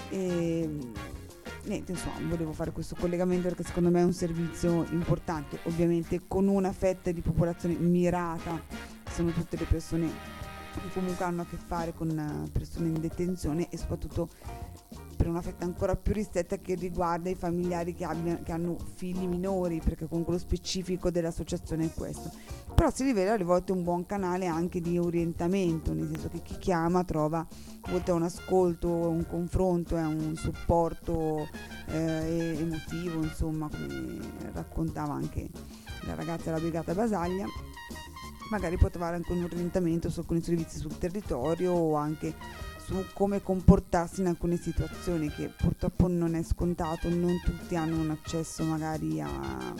E niente, insomma, volevo fare questo collegamento perché secondo me è un servizio importante, ovviamente con una fetta di popolazione mirata, sono tutte le persone che comunque hanno a che fare con persone in detenzione, e soprattutto per una fetta ancora più ristretta che riguarda i familiari che, abbiano, che hanno figli minori, perché comunque lo specifico dell'associazione è questo. Però si rivela alle volte un buon canale anche di orientamento, nel senso che chi chiama trova, oltre a un ascolto, un confronto e un supporto eh, emotivo, insomma, come raccontava anche la ragazza della Brigata Basaglia, magari può trovare anche un orientamento su alcuni servizi sul territorio o anche su come comportarsi in alcune situazioni, che purtroppo non è scontato, non tutti hanno un accesso magari a,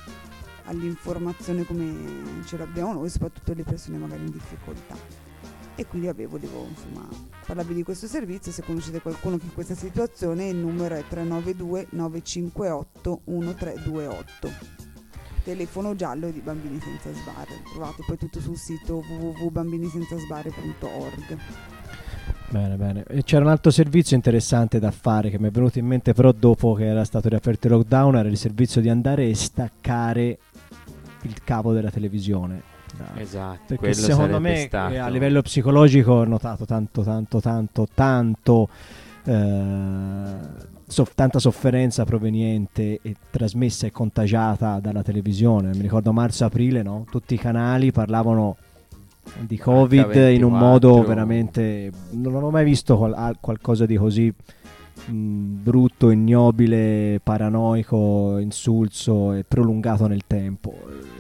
all'informazione come ce l'abbiamo noi, soprattutto le persone magari in difficoltà. E quindi vabbè, volevo insomma parlarvi di questo servizio. Se conoscete qualcuno che è in questa situazione, il numero è tre nove due nove cinque otto uno tre due otto, telefono giallo di Bambini Senza Sbarre. Trovate poi tutto sul sito w w w punto bambini senza sbarre punto org. Bene, bene. E c'era un altro servizio interessante da fare che mi è venuto in mente però dopo che era stato riaperto il lockdown, era il servizio di andare e staccare il cavo della televisione. Esatto, perché quello secondo me stato... a livello psicologico ho notato tanto tanto tanto tanto eh, so, tanta sofferenza proveniente e trasmessa e contagiata dalla televisione. Mi ricordo marzo-aprile, no? Tutti i canali parlavano di Covid in un modo veramente, non ho mai visto qual- qualcosa di così mh, brutto, ignobile, paranoico, insulso e prolungato nel tempo.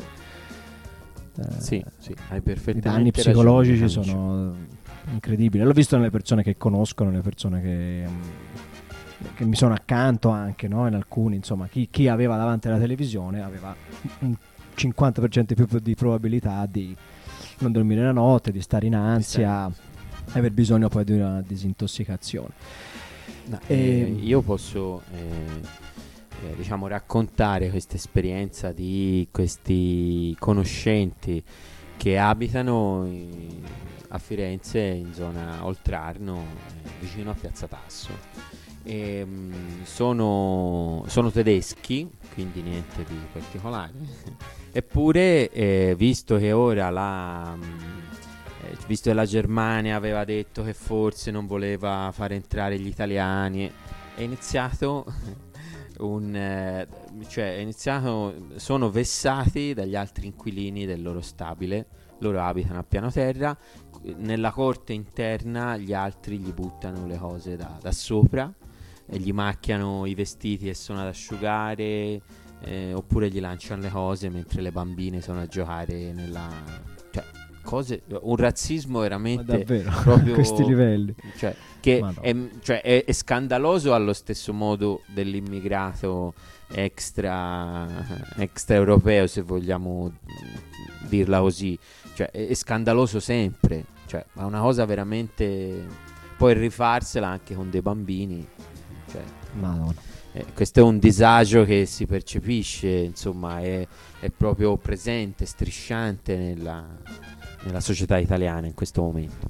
Eh, sì, sì, hai perfettamente i danni ragione, psicologici amici. sono incredibili. L'ho visto nelle persone che conoscono, nelle persone che, che mi sono accanto anche, no? In alcuni, insomma, chi, chi aveva davanti alla televisione aveva un cinquanta per cento più di probabilità di non dormire la notte, di stare in ansia, e aver bisogno poi di una disintossicazione. No, e eh, io posso eh, eh, diciamo raccontare questa esperienza di questi conoscenti che abitano in, a Firenze, in zona Oltrarno, eh, vicino a Piazza Tasso. E, mh, sono, sono tedeschi, quindi niente di particolare. Eppure, eh, visto che ora la, mh, eh, visto che la Germania aveva detto che forse non voleva far entrare gli italiani, è iniziato un, eh, cioè è iniziato, sono vessati dagli altri inquilini del loro stabile. Loro abitano a piano terra, nella corte interna gli altri gli buttano le cose da, da sopra e gli macchiano i vestiti che sono ad asciugare, eh, oppure gli lanciano le cose mentre le bambine sono a giocare nella, cioè cose, un razzismo Ma veramente davvero, proprio a questi livelli. cioè, che Ma no. è, cioè, è, è scandaloso allo stesso modo dell'immigrato extra extraeuropeo, se vogliamo dirla così, cioè è, è scandaloso sempre, cioè è una cosa veramente, poi rifarsela anche con dei bambini, cioè, Madonna. eh, questo è un disagio che si percepisce, insomma, è, è proprio presente, strisciante nella, nella società italiana in questo momento.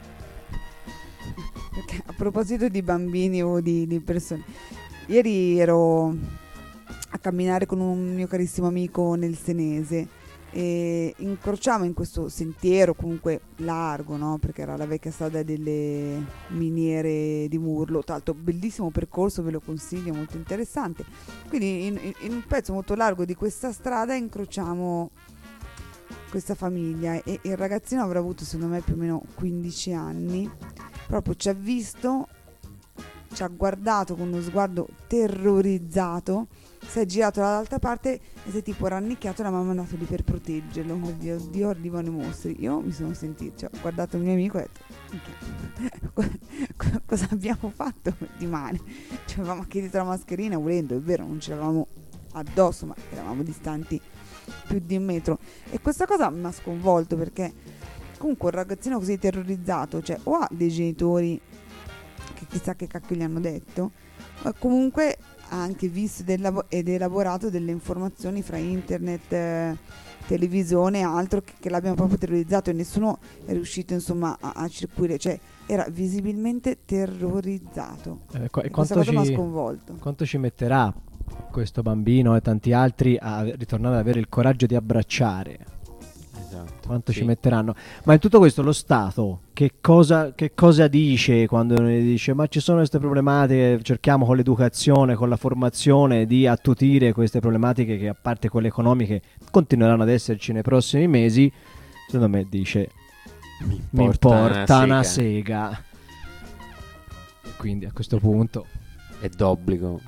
Perché a proposito di bambini o di, di persone, ieri ero a camminare con un mio carissimo amico nel Senese e incrociamo in questo sentiero comunque largo, no? Perché era la vecchia strada delle miniere di Murlo, tra l'altro bellissimo percorso, ve lo consiglio, molto interessante. Quindi in, in- in un pezzo molto largo di questa strada incrociamo questa famiglia e il ragazzino avrà avuto secondo me più o meno quindici anni, proprio ci ha visto, ci ha guardato con uno sguardo terrorizzato, si è girato dall'altra parte e si è tipo rannicchiato e la mamma è andata lì per proteggerlo. Oddio, oddio, arrivano i mostri. Io mi sono sentita, cioè, ho guardato il mio amico e ho detto "Minchia, cosa abbiamo fatto di male? Cioè, avevamo anche dietro la mascherina volendo, è vero, non ce l'avevamo addosso, ma eravamo distanti più di un metro. E questa cosa mi ha sconvolto perché comunque un ragazzino così terrorizzato, cioè o ha dei genitori che chissà che cacchio gli hanno detto, ma comunque ha anche visto ed elabo- ed elaborato delle informazioni fra internet, eh, televisione e altro che, che l'abbiamo proprio terrorizzato e nessuno è riuscito insomma a, a circuire, cioè era visibilmente terrorizzato. Eh, qu- e Questa quanto cosa mi ha ci, sconvolto. quanto ci metterà questo bambino e tanti altri a ritornare ad avere il coraggio di abbracciare? Esatto. Quanto Sì. ci metteranno? Ma in tutto questo lo Stato che cosa, che cosa dice quando ne dice ma ci sono queste problematiche, cerchiamo con l'educazione, con la formazione di attutire queste problematiche che a parte quelle economiche continueranno ad esserci nei prossimi mesi? Secondo me dice Mi mi importa importa una una sega. sega. E quindi a questo punto È d'obbligo.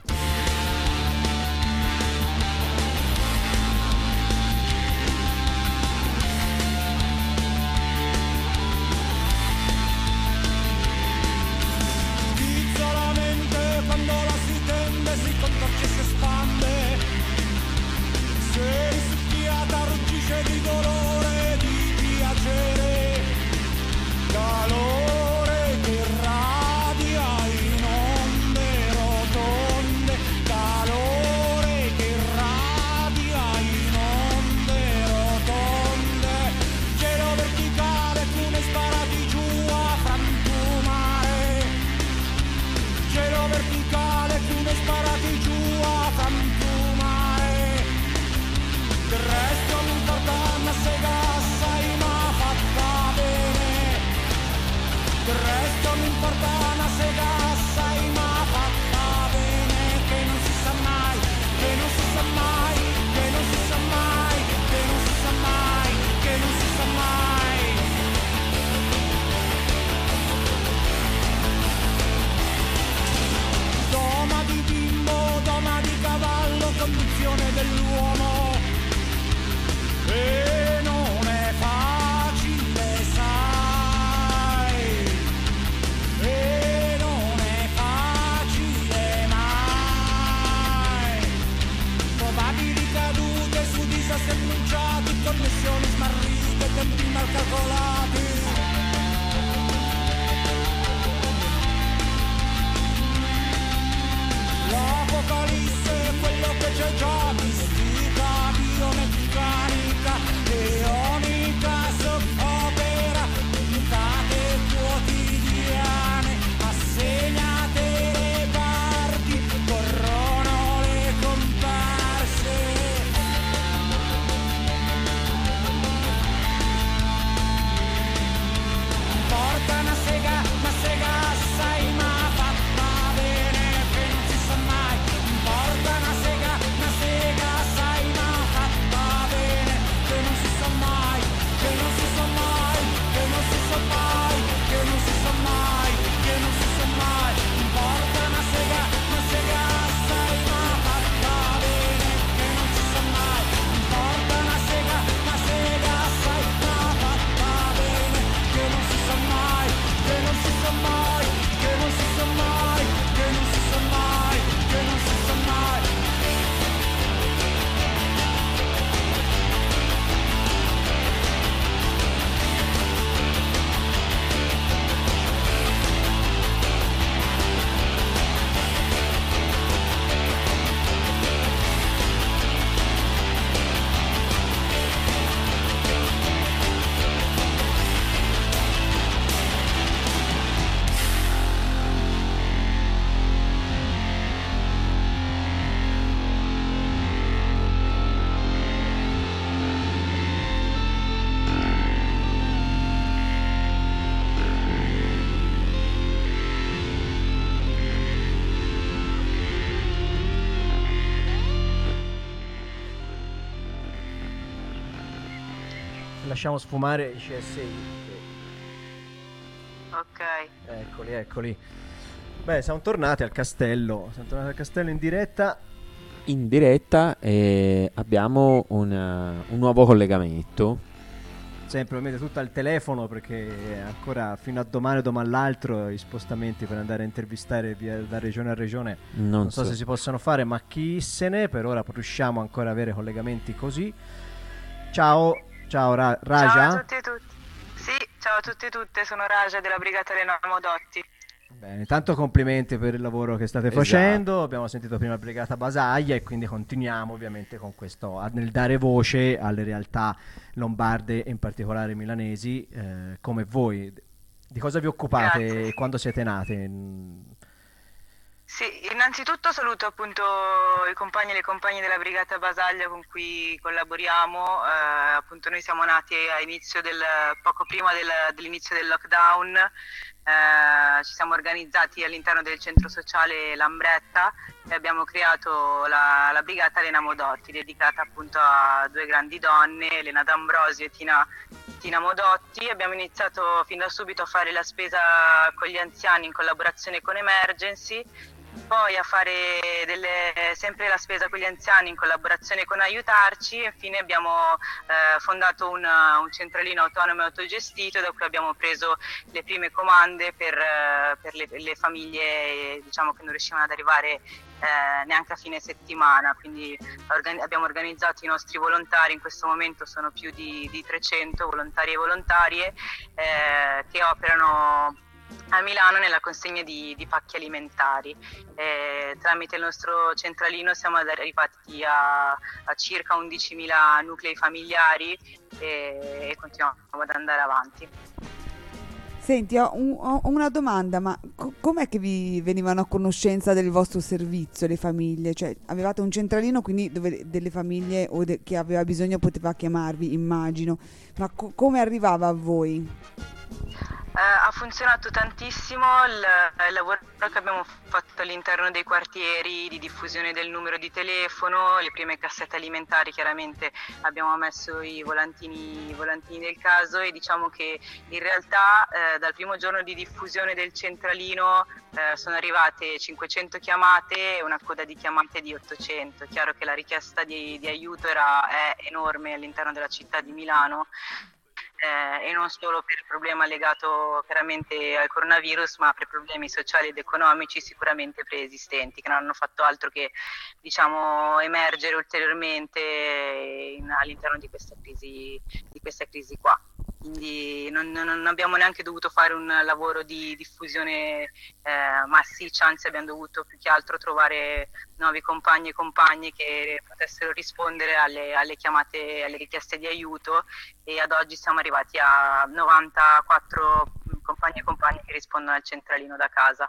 Schizza la mente quando la si tende, si contorce e si espande. Sei succhiata, ruggisce di dolore, di piacere, calore che irradia in onde rotonde lasciamo sfumare i C S I. Ok. Eccoli, eccoli. Beh, siamo tornati al castello. Siamo tornati al castello in diretta. In diretta e abbiamo una- un nuovo collegamento. Sempre ovviamente tutto al telefono perché ancora fino a domani o domani l'altro i spostamenti per andare a intervistare via, da regione a regione Non, non so so. se si possono fare, ma chi se ne, per ora riusciamo ancora ad avere collegamenti così. Ciao, ciao Ra- Raja. Ciao a tutti e tutti. Sì, ciao a tutti e tutte, sono Raja della Brigata Elena Modotti. Bene, intanto complimenti per il lavoro che state Esatto. facendo. Abbiamo sentito prima Brigata Basaglia e quindi continuiamo ovviamente con questo a- nel dare voce alle realtà lombarde e in particolare milanesi, eh, come voi. Di cosa vi occupate Grazie. e quando siete nate? Mm, Sì, innanzitutto saluto appunto i compagni e le compagne della Brigata Basaglia con cui collaboriamo. Eh, appunto noi siamo nati a inizio del, poco prima del- dell'inizio del lockdown. Eh, ci siamo organizzati all'interno del centro sociale Lambretta e abbiamo creato la, la Brigata Elena Modotti, dedicata appunto a due grandi donne, Elena D'Ambrosio e Tina, Tina Modotti. Abbiamo iniziato fin da subito a fare la spesa con gli anziani in collaborazione con Emergency, poi a fare delle, sempre la spesa con gli anziani in collaborazione con Aiutarci e infine abbiamo eh, fondato un, un centralino autonomo e autogestito da cui abbiamo preso le prime comande per, eh, per le, le famiglie, diciamo, che non riuscivano ad arrivare eh, neanche a fine settimana, quindi organi- abbiamo organizzato i nostri volontari. In questo momento sono più di, di trecento volontari e volontarie eh, che operano a Milano nella consegna di, di pacchi alimentari. Eh, tramite il nostro centralino siamo arrivati a, a circa undicimila nuclei familiari e, e continuiamo ad andare avanti. Senti, ho, un- ho una domanda, ma co- com'è che vi venivano a conoscenza del vostro servizio, le famiglie? Cioè, avevate un centralino, quindi dove delle famiglie o de- che aveva bisogno poteva chiamarvi, immagino, ma co- come arrivava a voi? Eh, ha funzionato tantissimo il, il lavoro che abbiamo fatto all'interno dei quartieri di diffusione del numero di telefono, le prime cassette alimentari. Chiaramente abbiamo messo i volantini, i volantini del caso e diciamo che in realtà eh, dal primo giorno di diffusione del centralino eh, sono arrivate cinquecento chiamate e una coda di chiamate di ottocento. È chiaro che la richiesta di, di aiuto era, è enorme all'interno della città di Milano. Eh, e non solo per il problema legato chiaramente al coronavirus, ma per problemi sociali ed economici sicuramente preesistenti, che non hanno fatto altro che, diciamo, emergere ulteriormente in- all'interno di questa crisi, di questa crisi qua. Quindi non, non abbiamo neanche dovuto fare un lavoro di diffusione eh, massiccia, anzi abbiamo dovuto più che altro trovare nuovi compagni e compagne che potessero rispondere alle, alle chiamate, alle richieste di aiuto, e ad oggi siamo arrivati a novantaquattro compagni e compagne che rispondono al centralino da casa.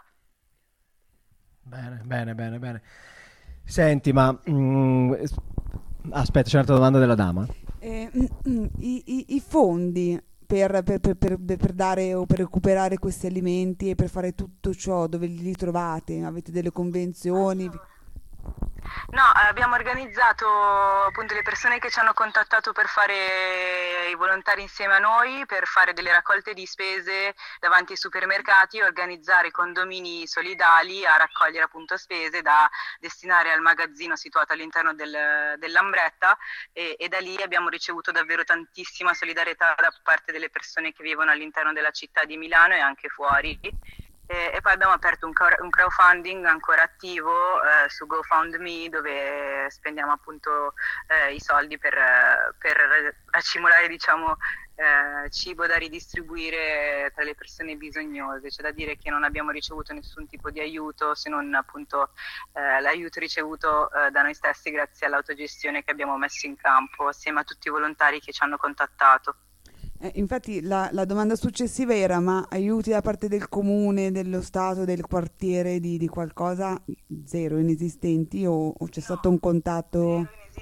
Bene, bene, bene, bene. Senti, ma mm, es- aspetta, c'è un'altra domanda della dama. Eh, i, i- i fondi per, per- per- per- per dare o per recuperare questi alimenti e per fare tutto ciò, dove li trovate? Avete delle convenzioni? No, abbiamo organizzato appunto le persone che ci hanno contattato per fare i volontari insieme a noi, per fare delle raccolte di spese davanti ai supermercati e organizzare condomini solidali a raccogliere appunto spese da destinare al magazzino situato all'interno del, dell'Ambretta, e, e da lì abbiamo ricevuto davvero tantissima solidarietà da parte delle persone che vivono all'interno della città di Milano e anche fuori. E, e poi abbiamo aperto un, crowd- un crowdfunding ancora attivo eh, su GoFundMe, dove spendiamo appunto eh, i soldi per, eh, per racimolare, diciamo, eh, cibo da ridistribuire tra le persone bisognose. C'è da dire che non abbiamo ricevuto nessun tipo di aiuto, se non appunto eh, l'aiuto ricevuto eh, da noi stessi grazie all'autogestione che abbiamo messo in campo assieme a tutti i volontari che ci hanno contattato. Eh, infatti la, la domanda successiva era: ma aiuti da parte del comune, dello stato, del quartiere, di, di qualcosa? Zero, inesistenti, o, o c'è stato un contatto? Zero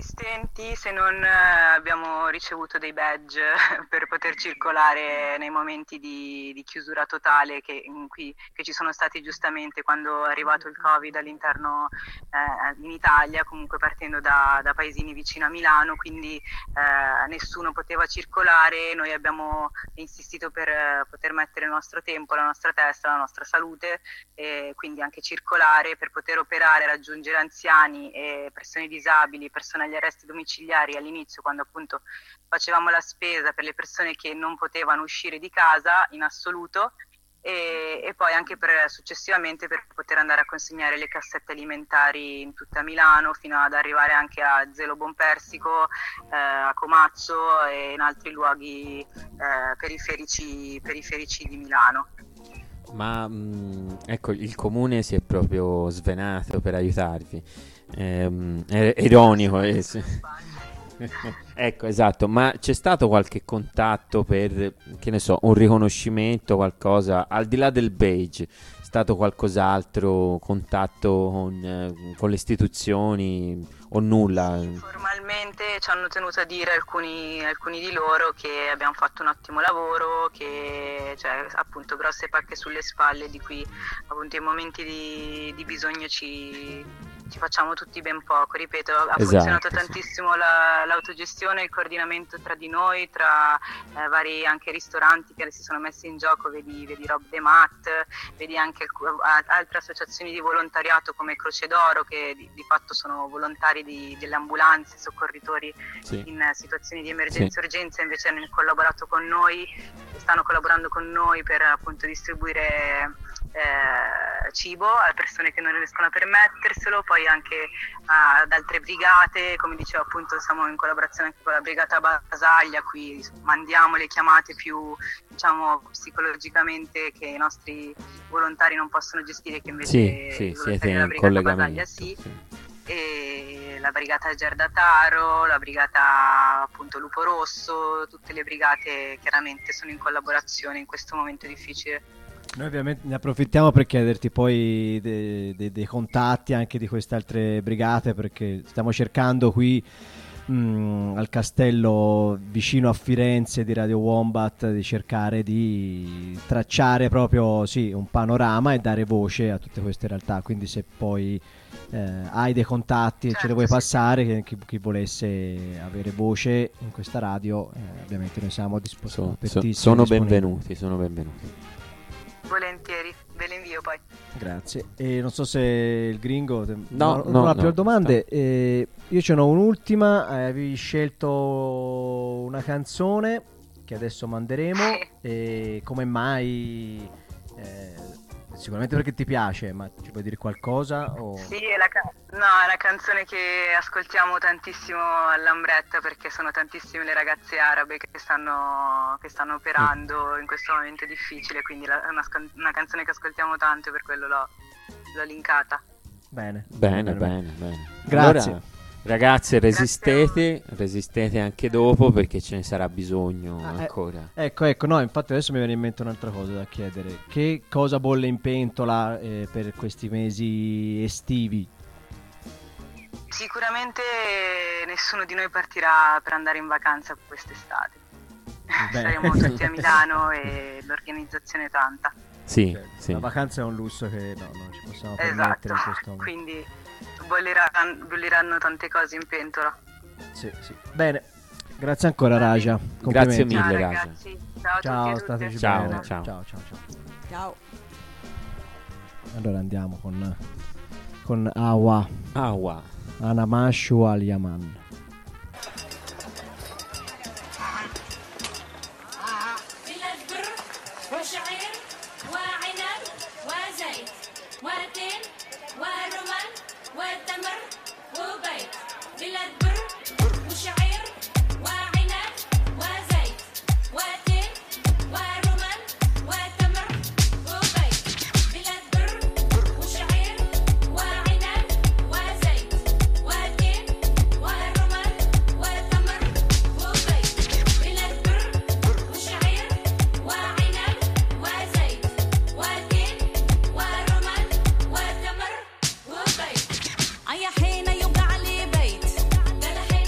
assistenti, se non eh, abbiamo ricevuto dei badge per poter circolare nei momenti di, di chiusura totale che, in cui, che ci sono stati giustamente quando è arrivato il Covid all'interno eh, in Italia, comunque partendo da, da paesini vicino a Milano, quindi eh, nessuno poteva circolare. Noi abbiamo insistito per eh, poter mettere il nostro tempo, la nostra testa, la nostra salute, e quindi anche circolare per poter operare, raggiungere anziani e persone disabili, persone agli arresti domiciliari all'inizio, quando appunto facevamo la spesa per le persone che non potevano uscire di casa in assoluto, e, e poi anche per, successivamente per poter andare a consegnare le cassette alimentari in tutta Milano, fino ad arrivare anche a Zelo Bonpersico, eh, a Comazzo e in altri luoghi eh, periferici, periferici di Milano. Ma mh, ecco, il comune si è proprio svenato per aiutarvi. Ehm, è ironico, eh, sì. Ecco, esatto. Ma c'è stato qualche contatto per, che ne so, un riconoscimento, qualcosa al di là del badge? È stato qualcos'altro, contatto con, eh, con le istituzioni o nulla? Formalmente ci hanno tenuto a dire alcuni, alcuni di loro che abbiamo fatto un ottimo lavoro, che cioè, appunto grosse pacche sulle spalle, di cui appunto in momenti di, di bisogno ci, ci facciamo tutti ben poco. Ripeto, ha Esatto, funzionato sì. tantissimo la, l'autogestione, il coordinamento tra di noi, tra eh, vari anche ristoranti che si sono messi in gioco, vedi, vedi Rob De Mat, vedi anche alc- altre associazioni di volontariato come Croce d'Oro, che di, di fatto sono volontari di, delle ambulanze, soccorritori Sì. in eh, situazioni di emergenza e urgenza. Invece hanno collaborato con noi, stanno collaborando con noi per appunto distribuire eh, cibo a persone che non riescono a permetterselo, poi anche ad altre brigate, come dicevo appunto siamo in collaborazione anche con la brigata Basaglia, a cui mandiamo le chiamate più, diciamo, psicologicamente, che i nostri volontari non possono gestire, che invece Sì, sì, i volontari siete della in brigata collegamento. Basaglia sì. Sì. E la brigata Gerdataro, la brigata appunto Lupo Rosso, tutte le brigate chiaramente sono in collaborazione in questo momento difficile. Noi ovviamente ne approfittiamo per chiederti poi dei, dei- dei contatti anche di queste altre brigate, perché stiamo cercando qui mh, al castello vicino a Firenze di Radio Wombat di cercare di tracciare proprio sì, un panorama e dare voce a tutte queste realtà. Quindi se poi eh, hai dei contatti e ce li Certo, vuoi sì. passare, che, chi, chi volesse avere voce in questa radio, eh, ovviamente noi siamo a dispo- So- so- apertissimi, sono disponibili. benvenuti, sono benvenuti. Volentieri, ve le invio poi. Grazie. E non so se il gringo te- No, non, no, non ha no, più domande. Eh, io ce n'ho un'ultima. eh, Avevi scelto una canzone che adesso manderemo. E come mai? eh, sicuramente perché ti piace, ma ci puoi dire qualcosa? O... Sì, è la, ca- no, è una canzone che ascoltiamo tantissimo all'Ambretta, perché sono tantissime le ragazze arabe che stanno, che stanno operando in questo momento difficile, quindi la- è una, scan- una canzone che ascoltiamo tanto e per quello l'ho, l'ho linkata. Bene. Bene, bene, bene. Grazie. Allora, ragazze, resistete, resistete anche dopo, perché ce ne sarà bisogno Ah, eh. ancora. Ecco, ecco, no, infatti adesso mi viene in mente un'altra cosa da chiedere. Che cosa bolle in pentola eh, per questi mesi estivi? Sicuramente nessuno di noi partirà per andare in vacanza quest'estate. Bene. Saremo tutti a Milano e l'organizzazione è tanta. Sì, Cioè, sì. La vacanza è un lusso che no, non ci possiamo permettere Esatto, in questo momento. quindi bolleranno, bolleranno tante cose in pentola. Sì, sì. Bene, grazie ancora Raja. Grazie Complimenti. mille. Ciao Raja. ragazzi, ciao a Ciao, tutti e tutte. stateci Ciao, bene. ciao. ciao, ciao, ciao. Ciao. Allora andiamo con con Awa Awa. Anamashu Al Yaman. بلاد بر وشعير وعنب وزيت وتين ورمان وتمر وبيت. بلاد بر وشعير وعنب وزيت وتين ورمان وتمر وبيت. بلاد بر وشعير وعنب وزيت وتين ورمان وتمر وبيت. بلاد بر وشعير وعنب وزيت وتين ورمان وتمر وبيت. عيا حين يوقع لي بيت. بلا حين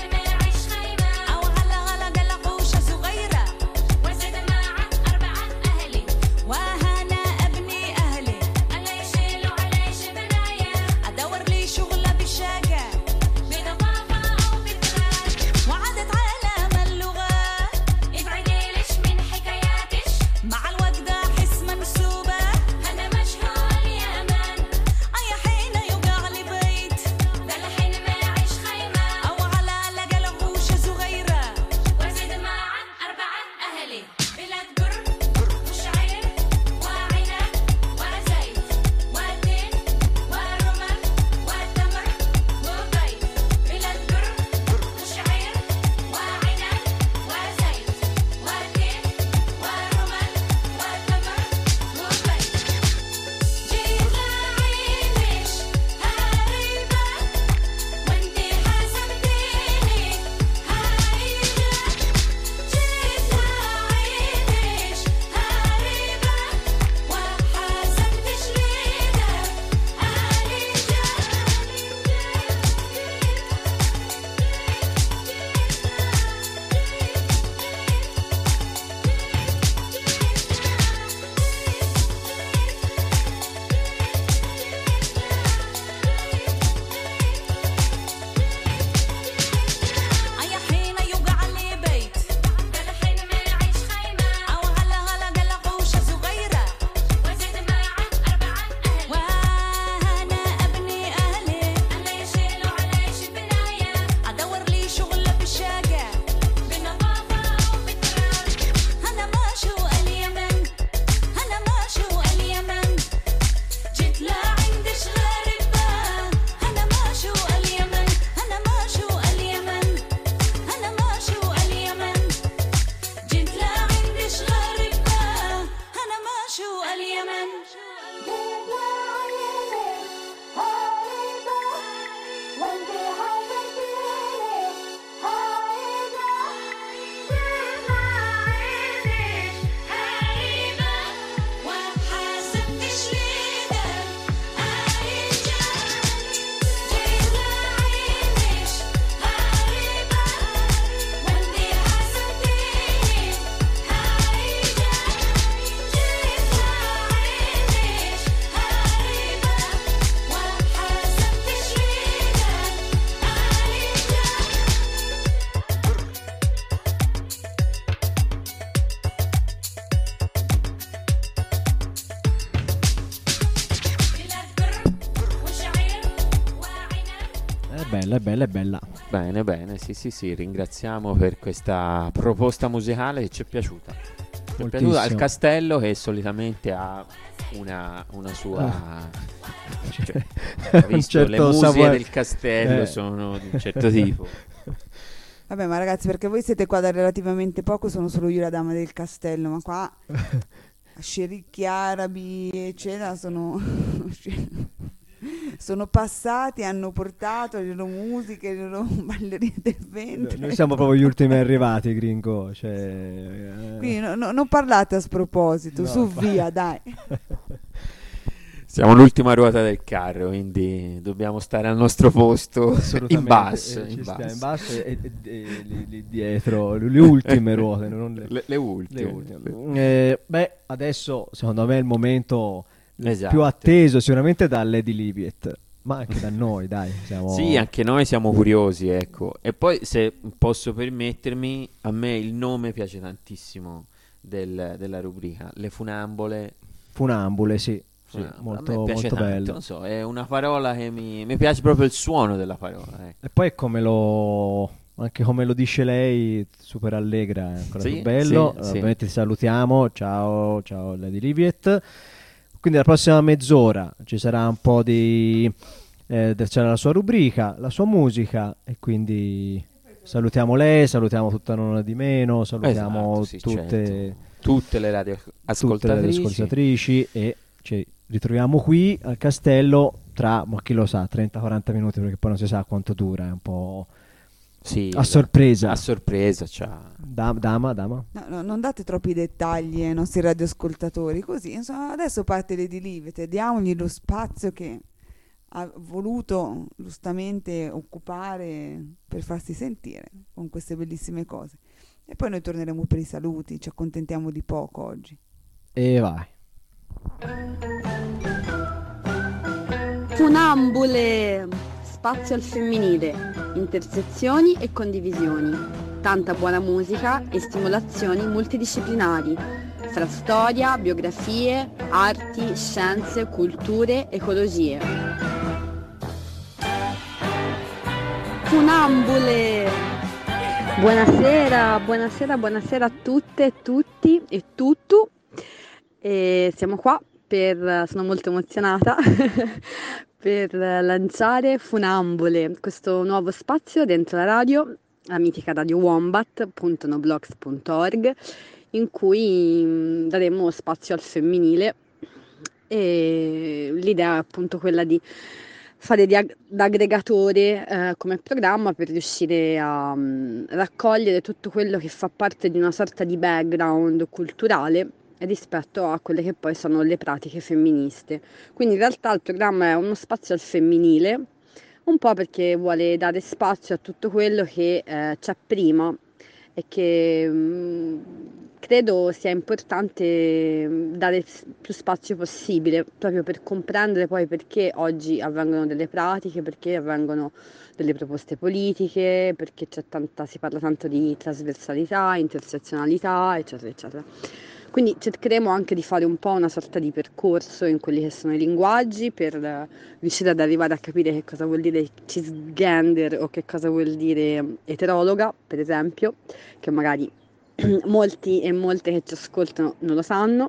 È bella, è bella, è bella. Bene, bene, sì, sì, sì, ringraziamo per questa proposta musicale che ci è piaciuta. Ci è piaciuta al Castello, che solitamente ha una, una sua... Cioè, ha visto certo le musiche sapore- del Castello Eh. sono di un certo tipo. Vabbè, ma ragazzi, perché voi siete qua da relativamente poco, sono solo io la dama del castello, ma qua scericchi arabi, eccetera, sono, sono passati, hanno portato le loro musiche, le loro ballerine del ventre. Noi siamo proprio gli ultimi arrivati, gringo. Cioè, eh, Quindi no- no- non parlate a sproposito, No, su fa- via, dai. Siamo l'ultima ruota del carro, quindi dobbiamo stare al nostro posto assolutamente, in basso. eh, ci in sta basso. in basso e, e- e- lì, lì dietro, le ultime ruote, non le, Le, le ultime. le ultime. Eh, beh, adesso secondo me è il momento Esatto. più atteso sicuramente da Lady Liviet, ma anche da noi, dai. Siamo... Sì, anche noi siamo curiosi, ecco. E poi, se posso permettermi, a me il nome piace tantissimo del- della rubrica, Le Funambole. Funambule, sì. Sì, Funambole. molto, a me piace molto tanto, bello. non so, è una parola che mi, mi piace proprio il suono della parola, ecco. E poi è come lo anche come lo dice lei, super allegra, è ancora Sì, più bello. sì, Eh, sì. Ovviamente ti salutiamo, ciao, ciao Lady Liviet. Quindi la prossima mezz'ora ci sarà un po' di eh, de- c'era la sua rubrica, la sua musica, e quindi salutiamo lei, salutiamo tutta Non Una di Meno, salutiamo Esatto, sì, tutte, certo. Tutte le radio tutte le ascoltatrici. ascoltatrici, e ci ritroviamo qui al castello tra, ma chi lo sa, trenta quaranta minuti, perché poi non si sa quanto dura, è un po' Sì, a sorpresa. A sorpresa, ciao. Da- dama, dama. No, no, non date troppi dettagli ai nostri radioascoltatori, così insomma, adesso parte Lady Livet, diamogli lo spazio che ha voluto giustamente occupare per farsi sentire con queste bellissime cose. E poi noi torneremo per i saluti, ci accontentiamo di poco oggi. E vai. Funambule, spazio al femminile, intersezioni e condivisioni, tanta buona musica e stimolazioni multidisciplinari, fra storia, biografie, arti, scienze, culture, ecologie. Funambule! Buonasera, buonasera, buonasera a tutte, tutti e tutto. E siamo qua per, sono molto emozionata, per lanciare Funambole, questo nuovo spazio dentro la radio, la mitica radio wombat punto noblogs punto org, in cui mh, daremo spazio al femminile, e l'idea è appunto quella di fare di ag- da aggregatore eh, come programma, per riuscire a mh, raccogliere tutto quello che fa parte di una sorta di background culturale rispetto a quelle che poi sono le pratiche femministe. Quindi in realtà il programma è uno spazio al femminile, un po' perché vuole dare spazio a tutto quello che eh, c'è prima, e che mh, credo sia importante mh, dare s- più spazio possibile, proprio per comprendere poi perché oggi avvengono delle pratiche, perché avvengono delle proposte politiche, perché c'è tanta, si parla tanto di trasversalità, intersezionalità, eccetera, eccetera. Quindi cercheremo anche di fare un po' una sorta di percorso in quelli che sono i linguaggi, per eh, riuscire ad arrivare a capire che cosa vuol dire cisgender o che cosa vuol dire eterologa, per esempio, che magari molti e molte che ci ascoltano non lo sanno.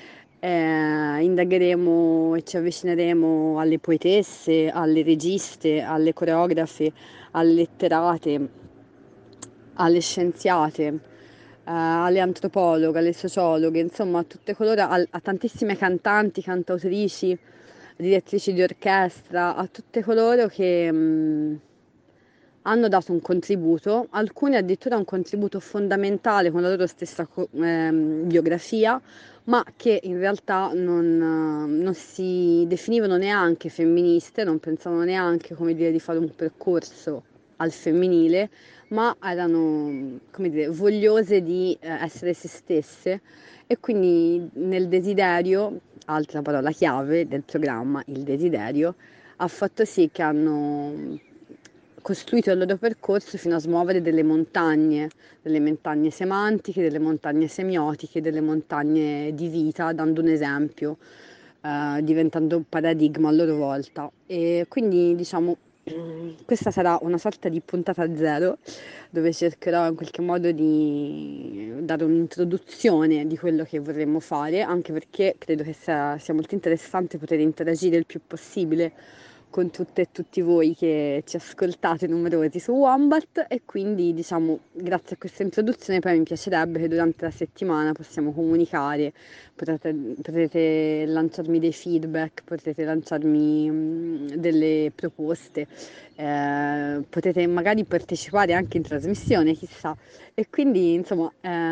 Eh, indagheremo e ci avvicineremo alle poetesse, alle registe, alle coreografe, alle letterate, alle scienziate, eh, alle antropologhe, alle sociologhe, insomma a tutte coloro, a, a tantissime cantanti, cantautrici, direttrici di orchestra, a tutte coloro che mh, hanno dato un contributo, alcuni addirittura un contributo fondamentale con la loro stessa co- ehm, biografia, ma che in realtà non, eh, non si definivano neanche femministe, non pensavano neanche, come dire, di fare un percorso al femminile, ma erano, come dire, vogliose di eh, essere se stesse, e quindi nel desiderio, altra parola chiave del programma, il desiderio, ha fatto sì che hanno costruito il loro percorso fino a smuovere delle montagne, delle montagne semantiche, delle montagne semiotiche, delle montagne di vita, dando un esempio, eh, diventando un paradigma a loro volta. E quindi, diciamo, questa sarà una sorta di puntata zero dove cercherò in qualche modo di dare un'introduzione di quello che vorremmo fare, anche perché credo che sia, sia molto interessante poter interagire il più possibile con tutte e tutti voi che ci ascoltate numerosi su Wombat, e quindi diciamo grazie a questa introduzione poi mi piacerebbe che durante la settimana possiamo comunicare, potete, potete lanciarmi dei feedback, potete lanciarmi mm, delle proposte, eh, potete magari partecipare anche in trasmissione, chissà. E quindi insomma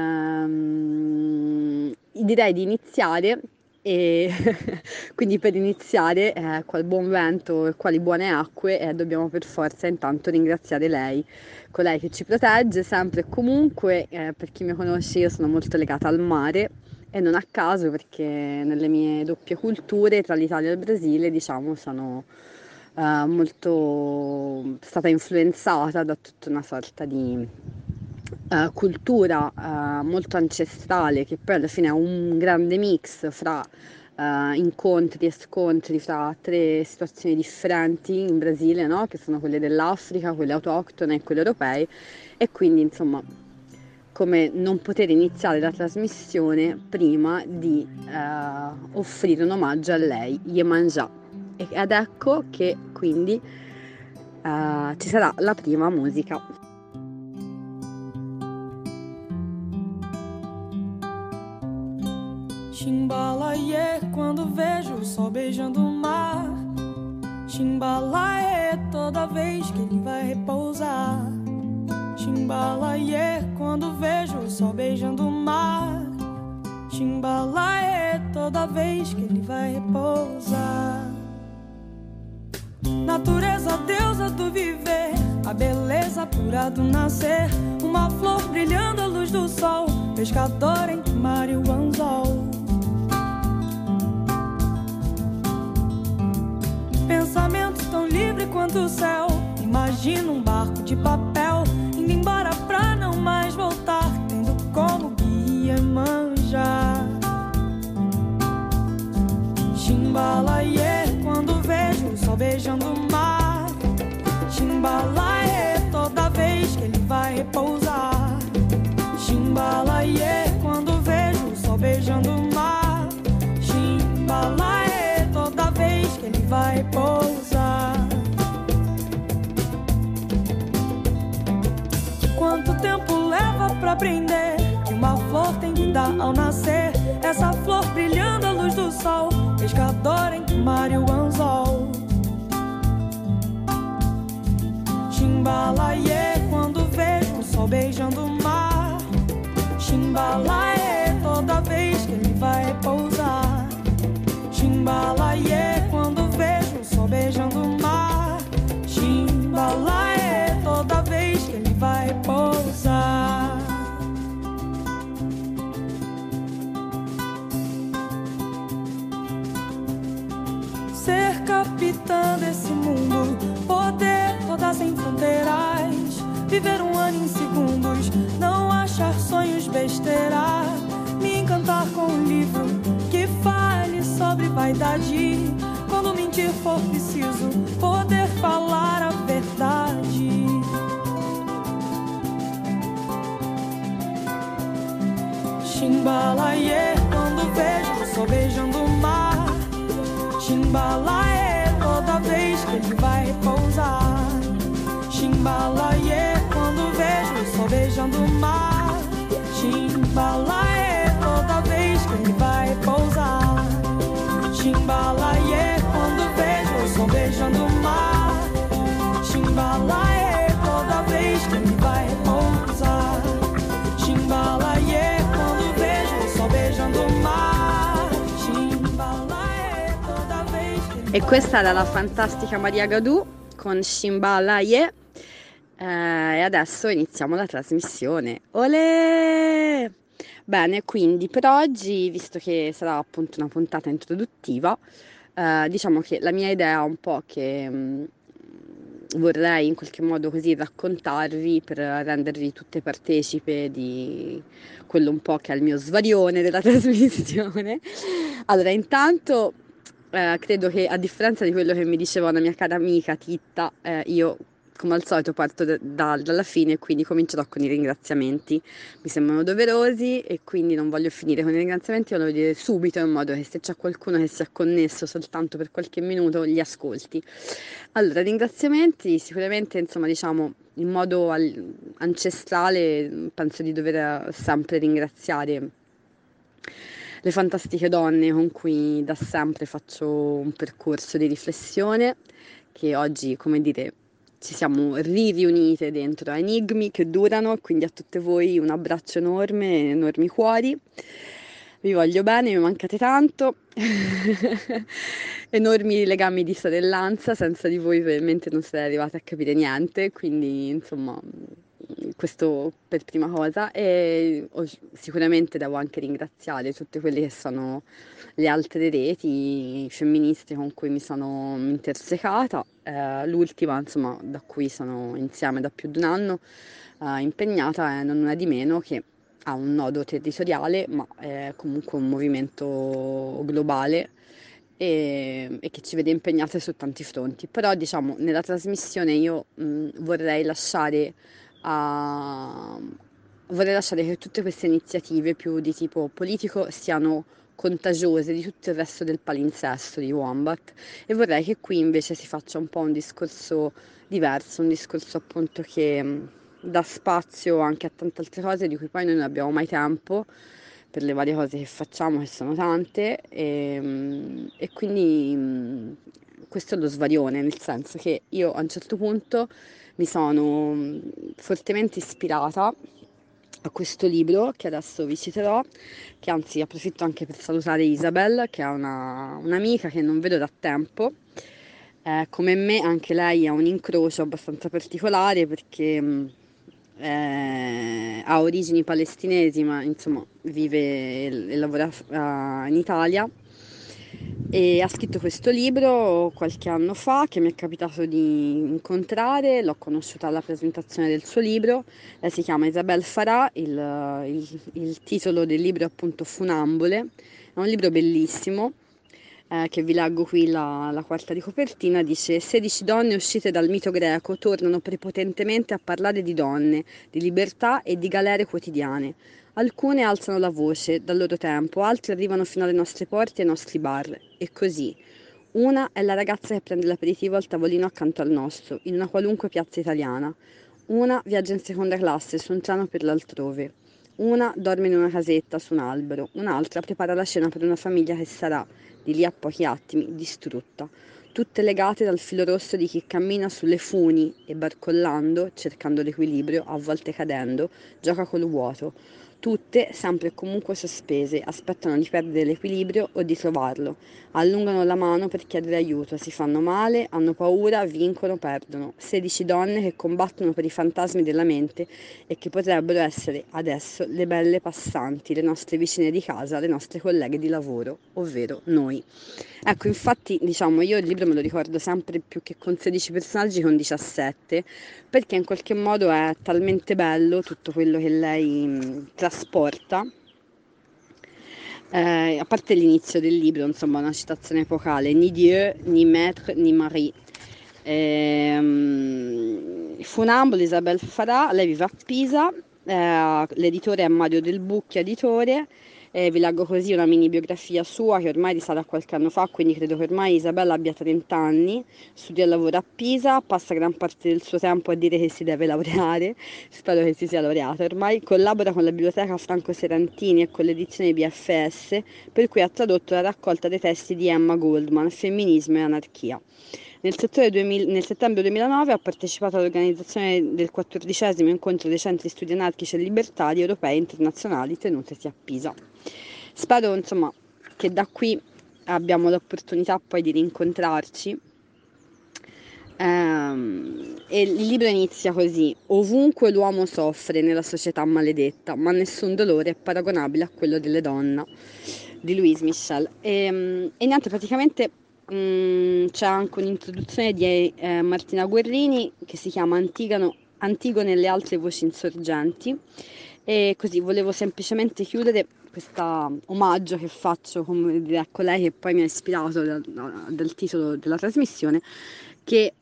ehm, direi di iniziare. E quindi per iniziare, eh, qual buon vento e quali buone acque, eh, dobbiamo per forza intanto ringraziare lei, colei che ci protegge sempre e comunque. Eh, per chi mi conosce, io sono molto legata al mare, e non a caso, perché nelle mie doppie culture tra l'Italia e il Brasile, diciamo, sono eh, molto stata influenzata da tutta una sorta di eh, cultura eh, molto ancestrale, che poi alla fine è un grande mix fra eh, incontri e scontri fra tre situazioni differenti in Brasile, no? Che sono quelle dell'Africa, quelle autoctone e quelle europee. E quindi insomma, come non poter iniziare la trasmissione prima di eh, offrire un omaggio a lei, Iemanjá. Ed ecco che quindi eh, ci sarà la prima musica. Chimbalaie, quando vejo o sol beijando o mar. Chimbalaie, toda vez que ele vai repousar. Chimbalaie, quando vejo o sol beijando o mar. Chimbalaie, toda vez que ele vai repousar. Natureza, deusa do viver, a beleza pura do nascer. Uma flor brilhando à luz do sol, pescador entre o mar e o anzol. Pensamento tão livre quanto o céu. Imagino um barco de papel indo embora pra não mais voltar, tendo como guia Iemanjá. Chimbalaie, quando vejo o sol beijando o mar. Chimbalaie, toda vez que ele vai repousar. Chimbalaie, quando vejo o sol beijando o mar. Chimbalaie, toda vez que ele vai pousar. Quanto tempo leva pra aprender que uma flor tem que dar ao nascer? Essa flor brilhando à luz do sol, pescador entre o mar e o anzol. Chimbalaie, quando vejo o sol beijando o mar. Chimbalaie, toda vez que ele vai repousar. Chimbalaie, quando vejo o sol beijando o mar. Chimbalaie, toda vez que ele vai repousar. Ser capitã desse mundo, poder rodar sem fronteiras, viver um ano em segundos, não achar sonhos besteira, me encantar com um livro que fale sobre vaidade. Quando mentir for preciso, poder falar a verdade. Chimbalaie, quando vejo o sol beijando o mar. Chimbalaie, toda vez que ele vai repousar. Chimbalaie, quando vejo o sol beijando o mar. Chimbalaie, toda vez que ele vai repousar. Chimbalaie, quando vejo o sol beijando o mar. Chimbalaie, toda vez que ele vai repousar. Chimbalaie, quando vejo o sol beijando o mar. Chimbalaie, toda vez que ele vai. E questa era la fantastica Maria Gadù con Chimbalaie. Eh, e adesso iniziamo la trasmissione. Olè! Bene, quindi per oggi, visto che sarà appunto una puntata introduttiva, eh, diciamo che la mia idea è un po' che mh, vorrei in qualche modo così raccontarvi per rendervi tutte partecipe di quello un po' che è il mio svarione della trasmissione. Allora, intanto eh, credo che a differenza di quello che mi diceva una mia cara amica Titta, eh, io come al solito parto da- da- dalla fine e quindi comincerò con i ringraziamenti. Mi sembrano doverosi e quindi non voglio finire con i ringraziamenti, voglio dire subito in modo che se c'è qualcuno che si è connesso soltanto per qualche minuto li ascolti. Allora, ringraziamenti sicuramente, insomma, diciamo in modo al- ancestrale, penso di dover sempre ringraziare le fantastiche donne con cui da sempre faccio un percorso di riflessione, che oggi, come dire, ci siamo ri-riunite dentro a enigmi che durano, quindi a tutte voi un abbraccio enorme, enormi cuori. Vi voglio bene, mi mancate tanto. Enormi legami di sorellanza, senza di voi veramente non sarei arrivata a capire niente, quindi insomma questo per prima cosa. E ho- sicuramente devo anche ringraziare tutte quelle che sono le altre reti femministe con cui mi sono intersecata. Eh, l'ultima, insomma, da cui sono insieme da più di un anno, eh, impegnata, è non è di meno che ha un nodo territoriale, ma è comunque un movimento globale e, e che ci vede impegnate su tanti fronti. Però, diciamo, nella trasmissione io mh, vorrei lasciare a... vorrei lasciare che tutte queste iniziative più di tipo politico siano contagiose di tutto il resto del palinsesto di Wombat e vorrei che qui invece si faccia un po' un discorso diverso, un discorso appunto che mh, dà spazio anche a tante altre cose di cui poi noi non abbiamo mai tempo per le varie cose che facciamo, che sono tante, e, mh, e quindi mh, questo è lo svarione, nel senso che io a un certo punto mi sono mh, fortemente ispirata a questo libro che adesso vi citerò, che anzi approfitto anche per salutare Isabel, che è una, un'amica che non vedo da tempo. Eh, come me anche lei ha un incrocio abbastanza particolare perché mh, eh, ha origini palestinesi, ma insomma vive e, e lavora uh, in Italia e ha scritto questo libro qualche anno fa che mi è capitato di incontrare, l'ho conosciuta alla presentazione del suo libro. Lei si chiama Isabel Farah, il, il, il titolo del libro è appunto Funambole, è un libro bellissimo. Eh, che vi leggo qui la, la quarta di copertina, dice: sedici donne uscite dal mito greco tornano prepotentemente a parlare di donne, di libertà e di galere quotidiane. Alcune alzano la voce dal loro tempo, altre arrivano fino alle nostre porte e ai nostri bar. E così. Una è la ragazza che prende l'aperitivo al tavolino accanto al nostro, in una qualunque piazza italiana. Una viaggia in seconda classe su un treno per l'altrove. Una dorme in una casetta su un albero, un'altra prepara la cena per una famiglia che sarà, di lì a pochi attimi, distrutta. Tutte legate dal filo rosso di chi cammina sulle funi e barcollando, cercando l'equilibrio, a volte cadendo, gioca col vuoto. Tutte, sempre e comunque sospese, aspettano di perdere l'equilibrio o di trovarlo. Allungano la mano per chiedere aiuto, si fanno male, hanno paura, vincono, perdono. Sedici donne che combattono per i fantasmi della mente e che potrebbero essere adesso le belle passanti, le nostre vicine di casa, le nostre colleghe di lavoro, ovvero noi. Ecco, infatti, diciamo, io il libro me lo ricordo sempre più che con sedici personaggi, con diciassette, perché in qualche modo è talmente bello tutto quello che lei mh, trasporta. Eh, a parte l'inizio del libro, insomma, una citazione epocale: ni Dieu, ni maître, ni mari. Ehm, Funambolo, Isabel Farah, lei vive a Pisa, eh, l'editore è Mario Del Bucchi, editore. Eh, vi leggo così una mini biografia sua che ormai risale a qualche anno fa, quindi credo che ormai Isabella abbia trenta anni, studia e lavora a Pisa, passa gran parte del suo tempo a dire che si deve laureare, spero che si sia laureata ormai, collabora con la biblioteca Franco Serantini e con l'edizione B F S, per cui ha tradotto la raccolta dei testi di Emma Goldman, Femminismo e anarchia. Nel, duemila, nel settembre duemilanove ha partecipato all'organizzazione del quattordicesimo incontro dei centri studi anarchici e libertari europei e internazionali tenutesi a Pisa. Spero insomma che da qui abbiamo l'opportunità poi di rincontrarci. Ehm, e il libro inizia così: ovunque l'uomo soffre nella società maledetta, ma nessun dolore è paragonabile a quello delle donne, di Louise Michel. E, e niente, praticamente mh, c'è anche un'introduzione di eh, Martina Guerrini che si chiama Antigano, Antigone e le altre voci insorgenti. E così volevo semplicemente chiudere questo omaggio che faccio, come dire, ecco, lei che poi mi ha ispirato dal, dal titolo della trasmissione, che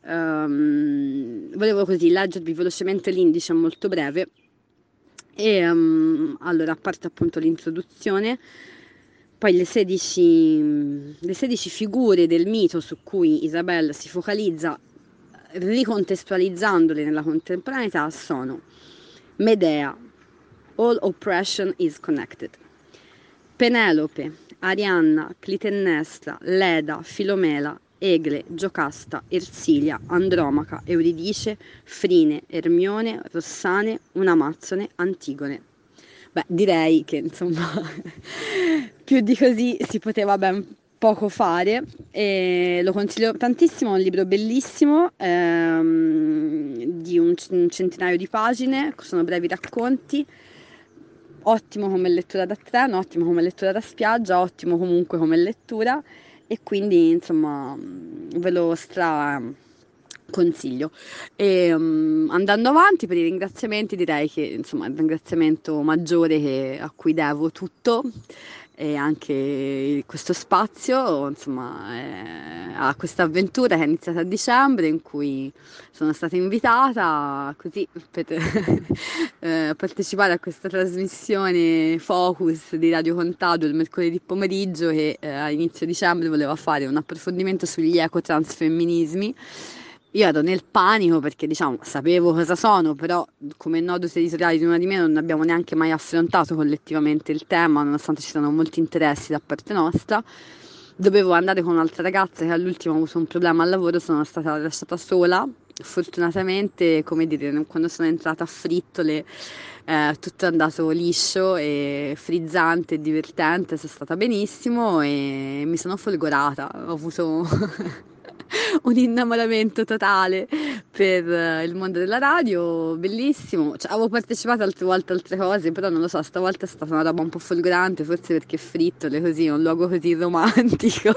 um, volevo così leggervi velocemente l'indice molto breve. E um, allora, a parte appunto l'introduzione, poi le sedici, le sedici figure del mito su cui Isabelle si focalizza, ricontestualizzandole nella contemporaneità, sono Medea, all oppression is connected, Penelope, Arianna, Clitennestra, Leda, Filomela, Egle, Giocasta, Ersilia, Andromaca, Euridice, Frine, Ermione, Rossane, Un'Amazzone, Antigone. Beh, direi che insomma più di così si poteva ben poco fare, e lo consiglio tantissimo, è un libro bellissimo, ehm, di un, un centinaio di pagine, sono brevi racconti, ottimo come lettura da treno, ottimo come lettura da spiaggia, ottimo comunque come lettura, e quindi insomma ve lo stra consiglio. E um, andando avanti per i ringraziamenti, direi che insomma il ringraziamento maggiore che, a cui devo tutto e anche questo spazio, insomma, eh, a questa avventura che è iniziata a dicembre, in cui sono stata invitata così per eh, partecipare a questa trasmissione Focus di Radio Contado il mercoledì pomeriggio, che eh, a inizio dicembre voleva fare un approfondimento sugli ecotransfemminismi. Io ero nel panico perché, diciamo, sapevo cosa sono, però come nodo editoriale di Una di Me non abbiamo neanche mai affrontato collettivamente il tema, nonostante ci siano molti interessi da parte nostra. Dovevo andare con un'altra ragazza che all'ultimo ha avuto un problema al lavoro, sono stata lasciata sola. Fortunatamente, come dire, quando sono entrata a Frittole eh, tutto è andato liscio e frizzante e divertente, sono stata benissimo e mi sono folgorata, ho avuto un innamoramento totale per uh, il mondo della radio, bellissimo. Cioè, avevo partecipato altre volte a altre cose, però non lo so, stavolta è stata una roba un po' folgorante, forse perché Frittole così, è un luogo così romantico.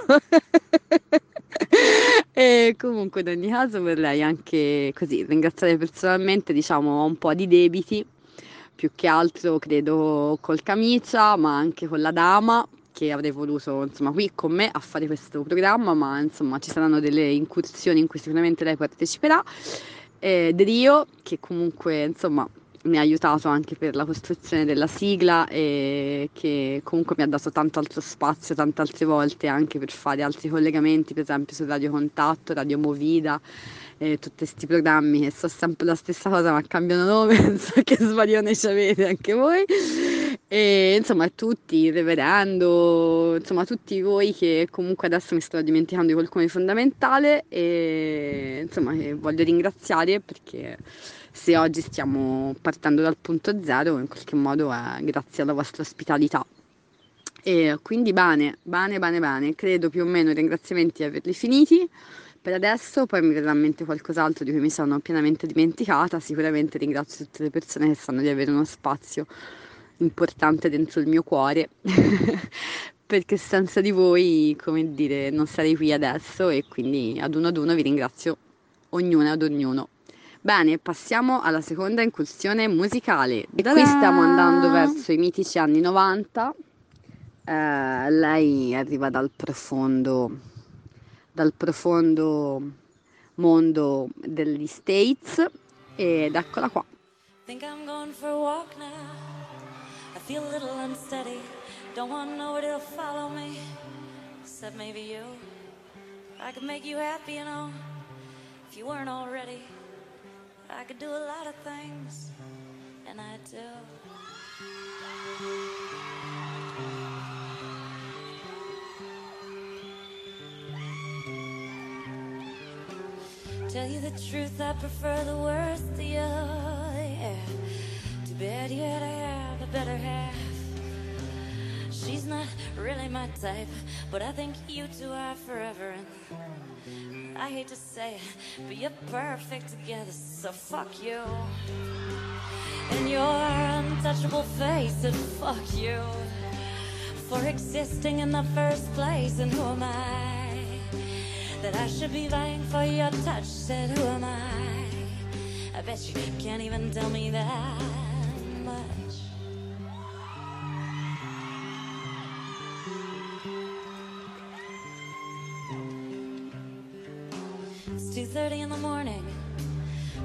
E comunque in ogni caso vorrei anche così ringraziare personalmente, diciamo, ho un po' di debiti, più che altro credo col Camicia, ma anche con la Dama, che avrei voluto insomma qui con me a fare questo programma, ma insomma ci saranno delle incursioni in cui sicuramente lei parteciperà, e Drio, che comunque insomma mi ha aiutato anche per la costruzione della sigla e che comunque mi ha dato tanto altro spazio tante altre volte anche per fare altri collegamenti, per esempio su Radio Contatto, Radio Movida, e tutti questi programmi che so sempre la stessa cosa ma cambiano nome, non so che svarione ci avete anche voi. E insomma tutti, il reverendo, insomma tutti voi che comunque adesso mi sto dimenticando di qualcuno di fondamentale, e insomma che voglio ringraziare, perché se oggi stiamo partendo dal punto zero in qualche modo è grazie alla vostra ospitalità. E quindi bene, bene, bene, bene, credo più o meno i ringraziamenti di averli finiti per adesso, poi mi verrà in mente qualcos'altro di cui mi sono pienamente dimenticata. Sicuramente ringrazio tutte le persone che sanno di avere uno spazio importante dentro il mio cuore perché senza di voi, come dire, non sarei qui adesso, e quindi ad uno ad uno vi ringrazio ognuna ad ognuno. Bene, passiamo alla seconda incursione musicale e qui stiamo andando verso i mitici anni novanta. Eh, lei arriva dal profondo dal profondo mondo degli States ed eccola qua. Think I'm going for a walk now. I feel a little unsteady. Don't want nobody to follow me, except maybe you. I could make you happy, you know, if you weren't already. I could do a lot of things, and I do. Tell you the truth, I prefer the worst of you, yeah. Too bad you had to have a better half. She's not really my type, but I think you two are forever. And I hate to say it, but you're perfect together, so fuck you. And your untouchable face, and fuck you for existing in the first place. And who am I that I should be vying for your touch? Said, who am I? I bet you can't even tell me that much.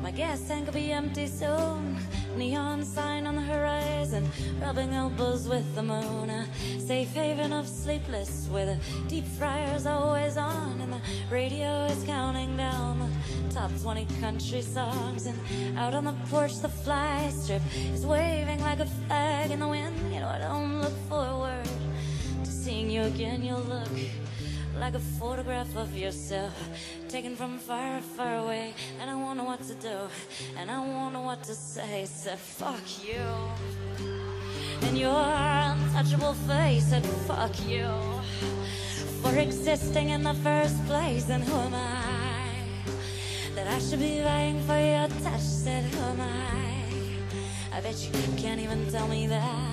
My gas tank will be empty soon. Neon sign on the horizon, rubbing elbows with the moon. A safe haven of sleepless, where the deep fryer's always on and the radio is counting down the top twenty country songs. And out on the porch the fly strip is waving like a flag in the wind. You know, I don't look forward to seeing you again. You'll look like a photograph of yourself, taken from far, far away. And I won't know what to do, and I won't know what to say. Said fuck you, and your untouchable face said fuck you for existing in the first place. And who am I that I should be vying for your touch? Said who am I? I bet you can't even tell me that.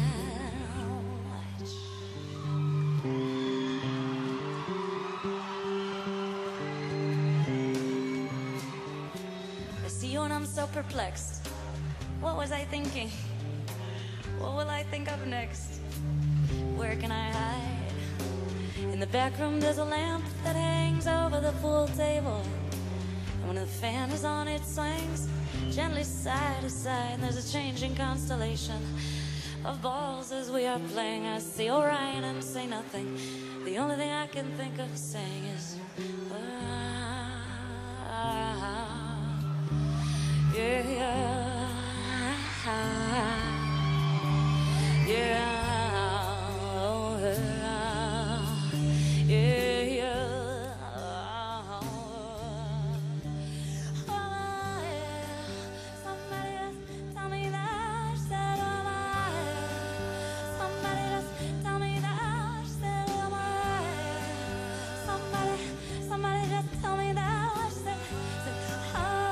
And I'm so perplexed. What was I thinking? What will I think of next? Where can I hide? In the back room there's a lamp that hangs over the pool table, and when the fan is on it swings gently side to side. And there's a changing constellation of balls as we are playing. I see Orion and say nothing. The only thing I can think of saying is ah. Yeah, yeah, yeah, oh, yeah, yeah, yeah, oh, yeah. Somebody just tell me that, she said, oh, my. Somebody just tell me that, she said, oh, my. Somebody, somebody just tell me that, she said, said, oh.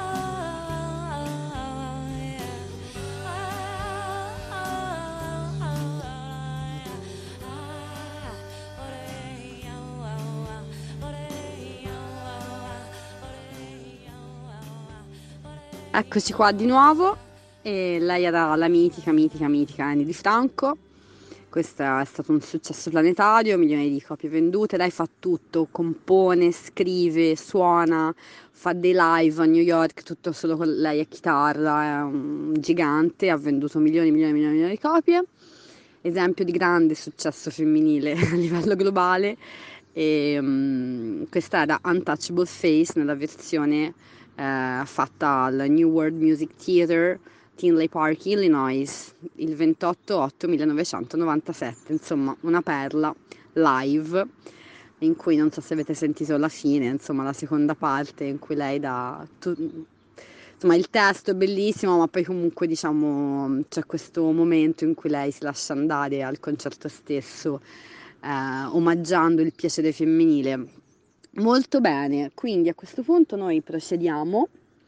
Eccoci qua di nuovo, e lei era la mitica, mitica, mitica Annie Di Franco. Questo è stato un successo planetario, milioni di copie vendute. Lei fa tutto, compone, scrive, suona, fa dei live a New York, tutto solo con lei a chitarra, è un gigante, ha venduto milioni, milioni, milioni, milioni di copie. Esempio di grande successo femminile a livello globale. E, um, questa era Untouchable Face nella versione eh, fatta al New World Music Theater, Tinley Park, Illinois, il ventotto ottobre millenovecentonovantasette. Insomma, una perla live, in cui non so se avete sentito la fine, insomma la seconda parte in cui lei dà tu, insomma il testo è bellissimo, ma poi comunque diciamo c'è questo momento in cui lei si lascia andare al concerto stesso, eh, omaggiando il piacere femminile. Molto bene, quindi a questo punto noi procediamo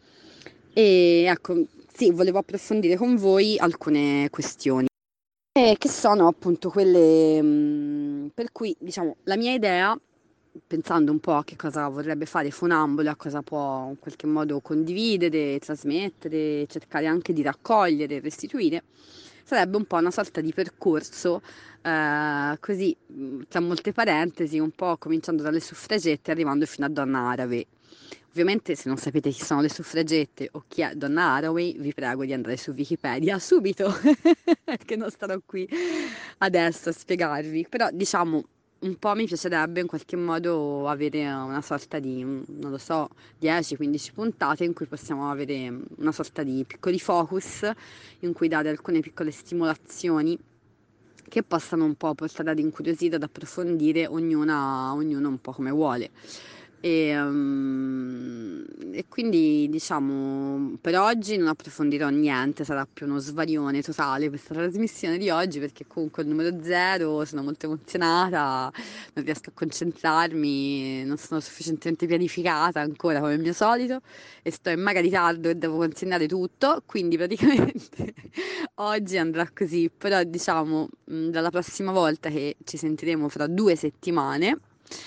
e ecco, sì, volevo approfondire con voi alcune questioni, eh, che sono appunto quelle mh, per cui diciamo la mia idea, pensando un po' a che cosa vorrebbe fare Funambolo, a cosa può in qualche modo condividere, trasmettere, cercare anche di raccogliere e restituire, sarebbe un po' una sorta di percorso, eh, così tra molte parentesi, un po' cominciando dalle suffragette arrivando fino a Donna Haraway. Ovviamente se non sapete chi sono le suffragette o chi è Donna Haraway, vi prego di andare su Wikipedia subito, che non starò qui adesso a spiegarvi, però diciamo un po' mi piacerebbe in qualche modo avere una sorta di, non lo so, dieci quindici puntate in cui possiamo avere una sorta di piccoli focus, in cui dare alcune piccole stimolazioni che possano un po' portare ad incuriosire, ad approfondire, ognuna, ognuno un po' come vuole. E, um, e quindi diciamo per oggi non approfondirò niente, sarà più uno svarione totale questa trasmissione di oggi, perché comunque il numero zero, sono molto emozionata, non riesco a concentrarmi, non sono sufficientemente pianificata ancora come al mio solito e sto in mega ritardo e devo consegnare tutto, quindi praticamente oggi andrà così. Però diciamo dalla prossima volta, che ci sentiremo fra due settimane,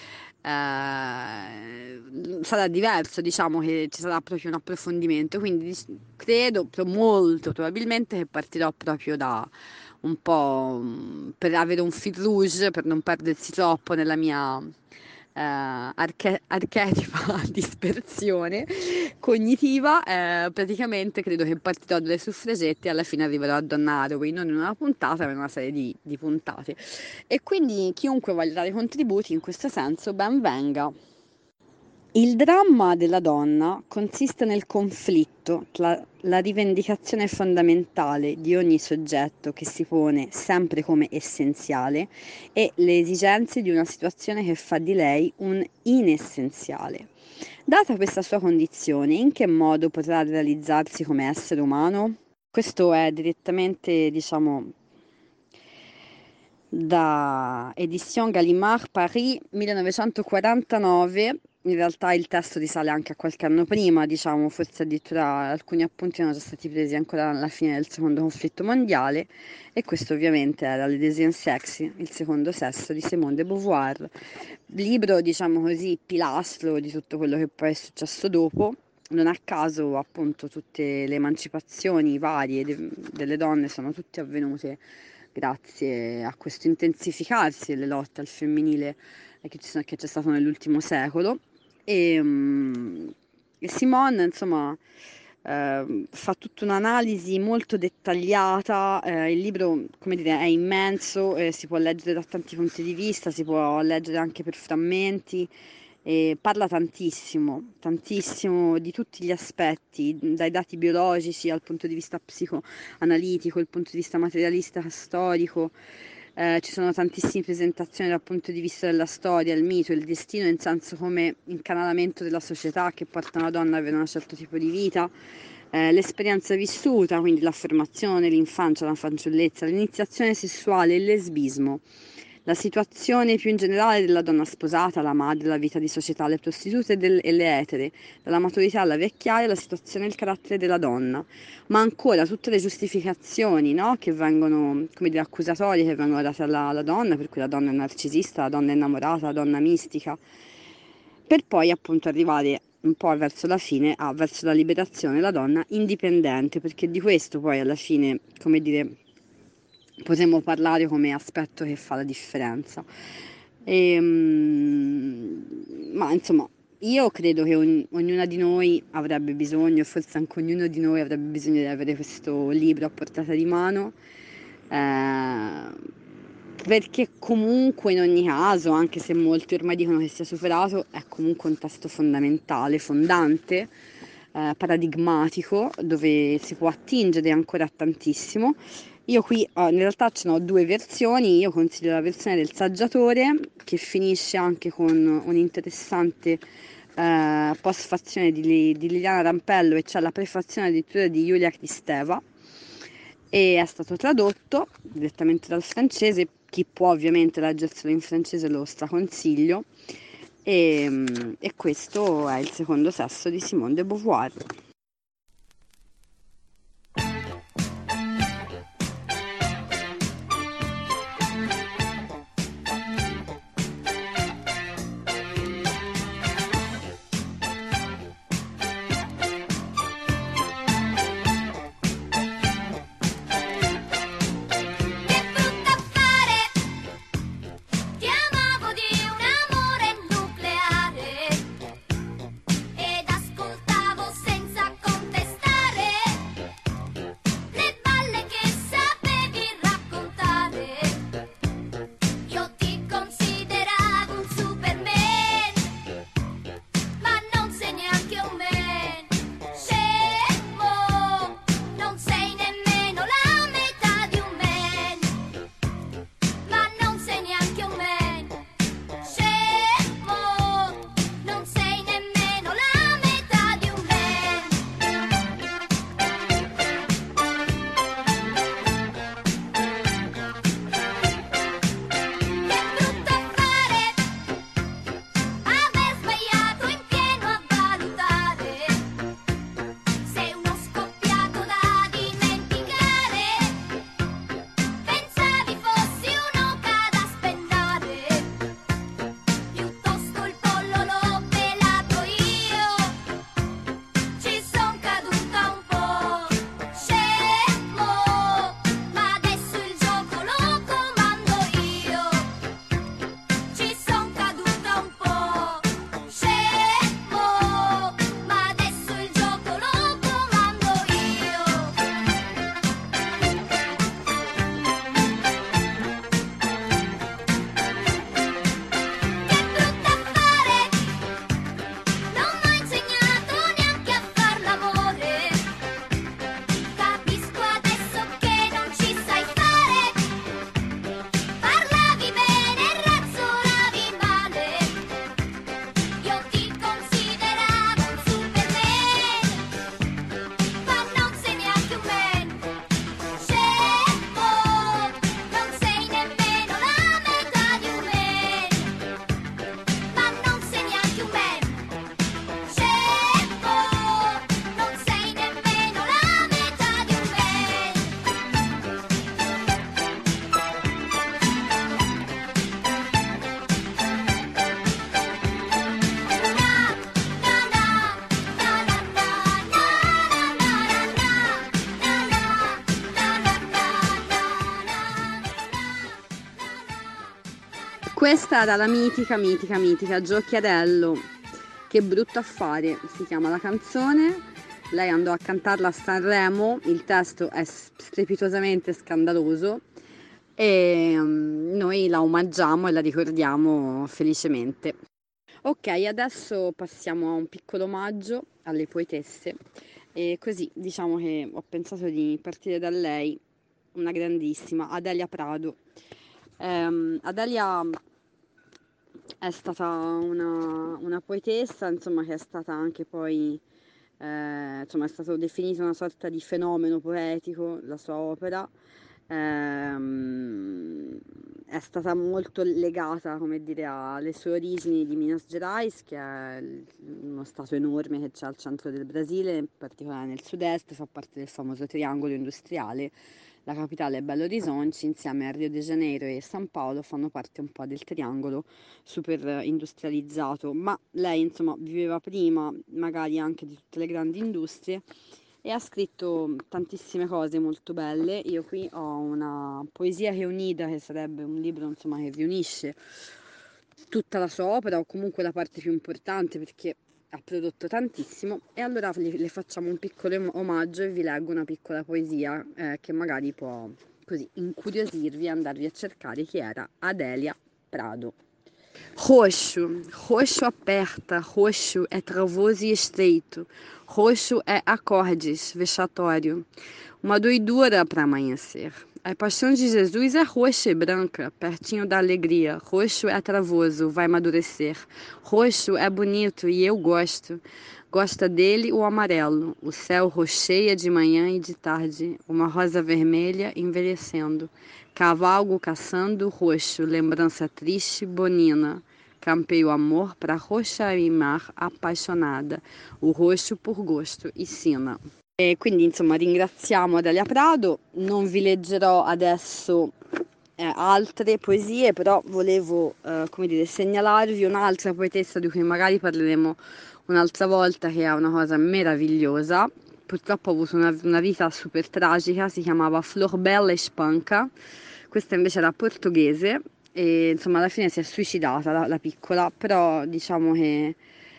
Eh, sarà diverso, diciamo che ci sarà proprio un approfondimento, quindi credo molto probabilmente che partirò proprio da un po' per avere un fil rouge, per non perdersi troppo nella mia arche- archetipa dispersione cognitiva, eh, praticamente credo che partirò dalle suffragette e alla fine arriverò a Donna Haraway, non in una puntata ma in una serie di, di puntate, e quindi chiunque voglia dare contributi in questo senso ben venga. Il dramma della donna consiste nel conflitto tra la rivendicazione fondamentale di ogni soggetto che si pone sempre come essenziale e le esigenze di una situazione che fa di lei un inessenziale. Data questa sua condizione, in che modo potrà realizzarsi come essere umano? Questo è direttamente, diciamo, da Edition Gallimard Paris millenovecentoquarantanove. In realtà il testo risale anche a qualche anno prima, diciamo, forse addirittura alcuni appunti erano già stati presi ancora alla fine del secondo conflitto mondiale, e questo ovviamente era Le Deuxième Sexe, il secondo sesso di Simone de Beauvoir, libro, diciamo così, pilastro di tutto quello che poi è successo dopo. Non a caso, appunto, tutte le emancipazioni varie de- delle donne sono tutte avvenute grazie a questo intensificarsi delle lotte al femminile che, ci sono, che c'è stato nell'ultimo secolo. E, um, e Simone, insomma, eh, fa tutta un'analisi molto dettagliata. Eh, il libro, come dire, è immenso, eh, si può leggere da tanti punti di vista, si può leggere anche per frammenti. E parla tantissimo, tantissimo di tutti gli aspetti, dai dati biologici al punto di vista psicoanalitico, il punto di vista materialista storico. Eh, ci sono tantissime presentazioni dal punto di vista della storia, il mito, il destino, in senso come incanalamento della società che porta una donna ad avere un certo tipo di vita, eh, l'esperienza vissuta, quindi l'affermazione, l'infanzia, la fanciullezza, l'iniziazione sessuale, il lesbismo, la situazione più in generale della donna sposata, la madre, la vita di società, le prostitute e, del, e le etere, dalla maturità alla vecchiaia, la situazione e il carattere della donna, ma ancora tutte le giustificazioni, no, che vengono, come dire, accusatorie che vengono date alla, alla donna, per cui la donna è narcisista, la donna è innamorata, la donna mistica, per poi appunto arrivare un po' verso la fine a verso la liberazione della donna indipendente, perché di questo poi alla fine, come dire, potremmo parlare come aspetto che fa la differenza. E, ma insomma, io credo che ogn- ognuna di noi avrebbe bisogno, forse anche ognuno di noi avrebbe bisogno di avere questo libro a portata di mano, eh, perché comunque in ogni caso, anche se molti ormai dicono che sia superato, è comunque un testo fondamentale, fondante, eh, paradigmatico, dove si può attingere ancora tantissimo. Io qui oh, in realtà ce n'ho due versioni. Io consiglio la versione del saggiatore, che finisce anche con un'interessante eh, postfazione di, di Liliana Rampello, e c'è la prefazione addirittura di Giulia Kristeva, e è stato tradotto direttamente dal francese. Chi può ovviamente leggerselo in francese lo straconsiglio, e, e questo è il secondo sesso di Simone de Beauvoir. Ed ascoltavo senza questa era la mitica, mitica, mitica Giochiarello. Che brutto affare, si chiama la canzone. Lei andò a cantarla a Sanremo, il testo è strepitosamente scandaloso e um, noi la omaggiamo e la ricordiamo felicemente. Ok, adesso passiamo a un piccolo omaggio alle poetesse e così diciamo che ho pensato di partire da lei, una grandissima, Adelia Prado. Um, Adelia è stata una, una poetessa, insomma, che è stata anche poi, eh, insomma, è stato definito una sorta di fenomeno poetico, la sua opera. Ehm, è stata molto legata, come dire, alle sue origini di Minas Gerais, che è uno stato enorme che c'è al centro del Brasile, in particolare nel sud-est, fa parte del famoso triangolo industriale. La capitale è Belo Horizonte, insieme a Rio de Janeiro e San Paolo fanno parte un po' del triangolo super industrializzato, ma lei insomma viveva prima magari anche di tutte le grandi industrie e ha scritto tantissime cose molto belle. Io qui ho una Poesia Reunida, che sarebbe un libro insomma che riunisce tutta la sua opera o comunque la parte più importante, perché ha prodotto tantissimo, e allora le, le facciamo un piccolo omaggio e vi leggo una piccola poesia eh, che magari può così incuriosirvi e andarvi a cercare chi era Adelia Prado. Roxo, roxo aperta, roxo é travoso e estreito, roxo é acordes, vexatório, uma doidura para amanhecer. A paixão de Jesus é roxa e branca, pertinho da alegria, roxo é travoso, vai amadurecer, roxo é bonito e eu gosto, gosta dele o amarelo, o céu roxeia de manhã e de tarde, uma rosa vermelha envelhecendo, cavalgo caçando roxo, lembrança triste, bonina. Campei o amor para roxa e mar appassionata, o roxo por gosto e sina. E quindi insomma ringraziamo Adelia Prado, non vi leggerò adesso eh, altre poesie, però volevo eh, come dire, segnalarvi un'altra poetessa di cui magari parleremo un'altra volta, che è una cosa meravigliosa. Purtroppo ha avuto una, una vita super tragica, si chiamava Flor Bela Espanca, questa invece era portoghese e insomma alla fine si è suicidata la, la piccola, però diciamo che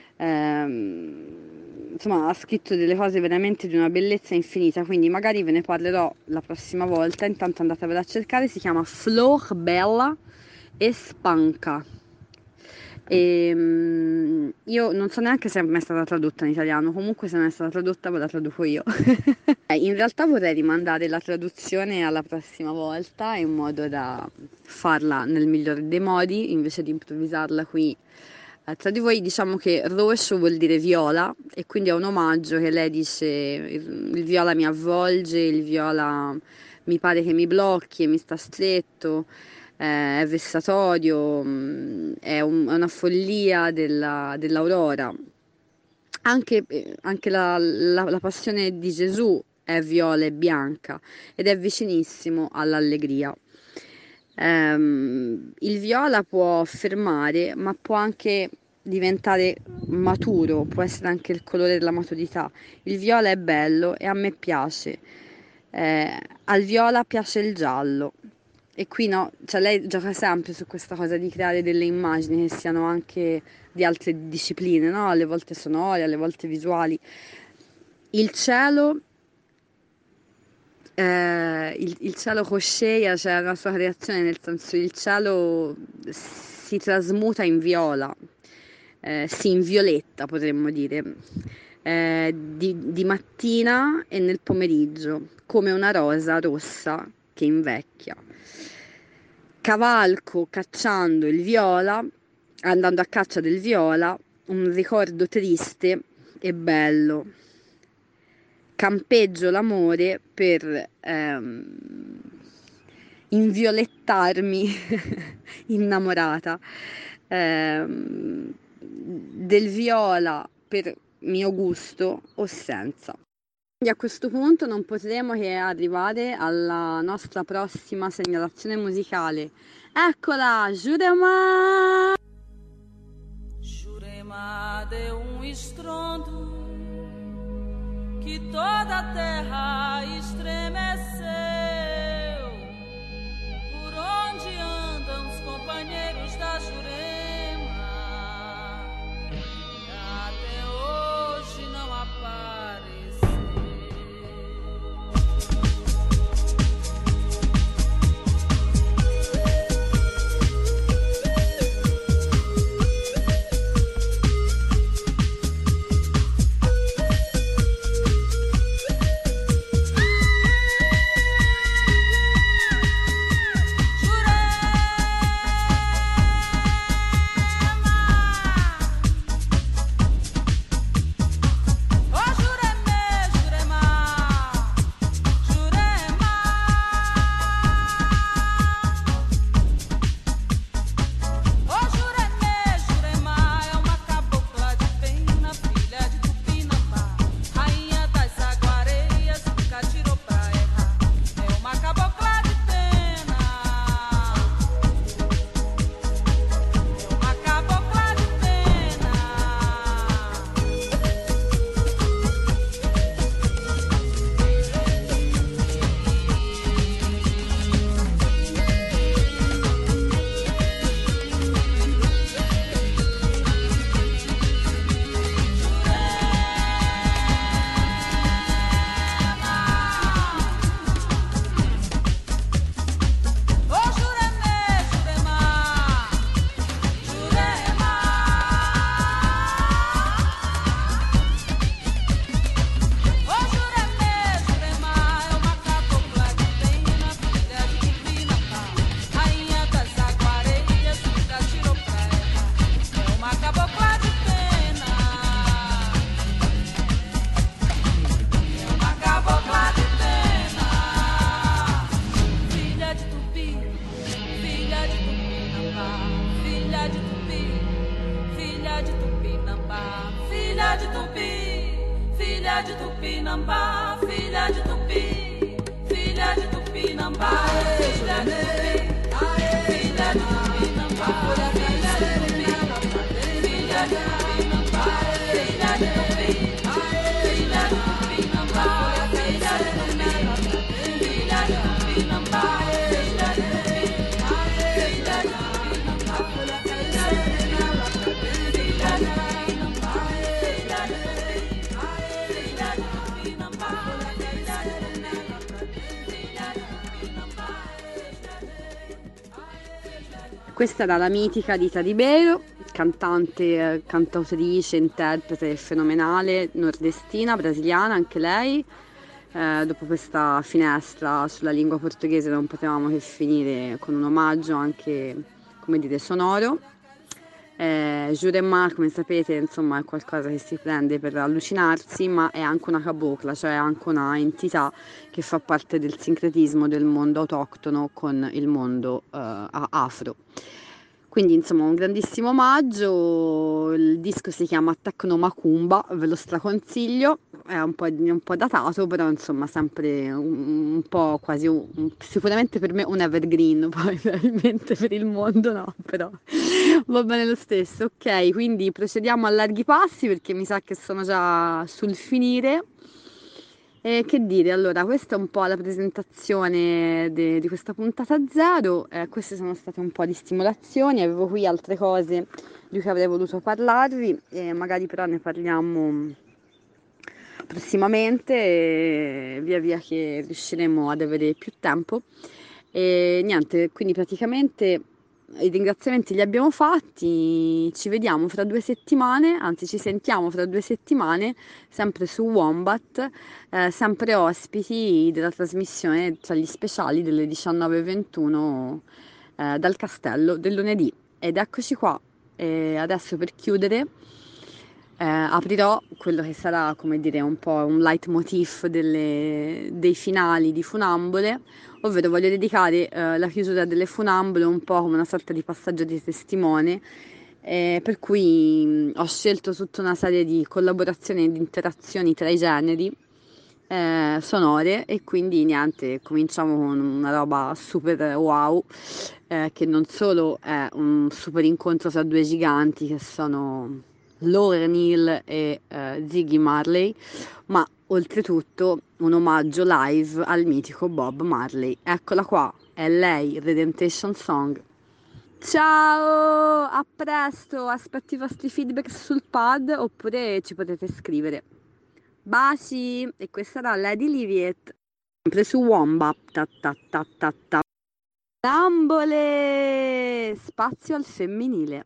ehm, insomma ha scritto delle cose veramente di una bellezza infinita, quindi magari ve ne parlerò la prossima volta. Intanto andatevela a cercare, si chiama Flor Bela Espanca. E, um, io non so neanche se è mai stata tradotta in italiano, comunque se non è stata tradotta ve la traduco io. In realtà vorrei rimandare la traduzione alla prossima volta in modo da farla nel migliore dei modi invece di improvvisarla qui eh, tra di voi. Diciamo che rosso vuol dire viola e quindi è un omaggio che lei dice il, il viola mi avvolge, il viola mi pare che mi blocchi e mi sta stretto. È vessatorio, è, un, è una follia della, dell'aurora. Anche, anche la, la, la passione di Gesù è viola e bianca ed è vicinissimo all'allegria. Um, il viola può fermare, ma può anche diventare maturo, può essere anche il colore della maturità. Il viola è bello e a me piace. Eh, al viola piace il giallo. E qui no, cioè lei gioca sempre su questa cosa di creare delle immagini che siano anche di altre discipline, no? Alle volte sonore, alle volte visuali. Il cielo, eh, il, il cielo cosceia, cioè la sua creazione, nel senso il cielo si trasmuta in viola, eh, sì, in violetta potremmo dire, eh, di, di mattina e nel pomeriggio, come una rosa rossa che invecchia. Cavalco cacciando il viola, andando a caccia del viola, un ricordo triste e bello. Campeggio l'amore per ehm, inviolettarmi innamorata ehm, del viola per mio gusto o senza. A questo punto non potremo che arrivare alla nostra prossima segnalazione musicale. Eccola, Jurema! Jurema deu um estrondo que toda a terra estremeceu. Por onde andam os companheiros da Tupinambá, filha de Tupi, filha de Tupinambá, filha de Tupi, filha de Tupinambá, filha de Tupi, filha de Tupinambá, filha de Tupi, filha de Tupinambá, filha de Tupi, filha de Tupinambá, filha de Tupi, filha de Questa era la mitica Rita Ribeiro, cantante, eh, cantautrice, interprete fenomenale, nordestina, brasiliana anche lei. Eh, dopo questa finestra sulla lingua portoghese non potevamo che finire con un omaggio anche, come dire, sonoro. Eh, Jurema, come sapete, insomma, è qualcosa che si prende per allucinarsi, ma è anche una cabocla, cioè anche una entità che fa parte del sincretismo del mondo autoctono con il mondo eh, afro. Quindi insomma un grandissimo omaggio, il disco si chiama Tecno Macumba, ve lo straconsiglio, è un po', un po' datato, però insomma sempre un, un po' quasi, un, sicuramente per me un evergreen, poi probabilmente per il mondo no, però va bene lo stesso. Ok, quindi procediamo a larghi passi perché mi sa che sono già sul finire. E che dire, allora questa è un po' la presentazione de- di questa puntata zero, eh, queste sono state un po' di stimolazioni, avevo qui altre cose di cui avrei voluto parlarvi e magari però ne parliamo prossimamente eh, via via che riusciremo ad avere più tempo. E niente, quindi praticamente i ringraziamenti li abbiamo fatti, ci vediamo fra due settimane, anzi ci sentiamo fra due settimane, sempre su Wombat, eh, sempre ospiti della trasmissione tra gli speciali delle diciannove e ventuno eh, dal castello del lunedì. Ed eccoci qua, e adesso per chiudere eh, aprirò quello che sarà, come dire, un po' un leitmotiv delle, dei finali di Funambole, ovvero voglio dedicare eh, la chiusura delle Funambole un po' come una sorta di passaggio di testimone, eh, per cui mh, ho scelto tutta una serie di collaborazioni e di interazioni tra i generi eh, sonore, e quindi niente, cominciamo con una roba super wow, eh, che non solo è un super incontro tra due giganti che sono Lauryn Hill e eh, Ziggy Marley, ma oltretutto un omaggio live al mitico Bob Marley. Eccola qua, è lei, Redentation Song. Ciao, a presto, aspetto i vostri feedback sul pad oppure ci potete scrivere. Baci, e questa era Lady Liviet, sempre su Wombat. Ta ta ta ta ta. Funambole, spazio al femminile.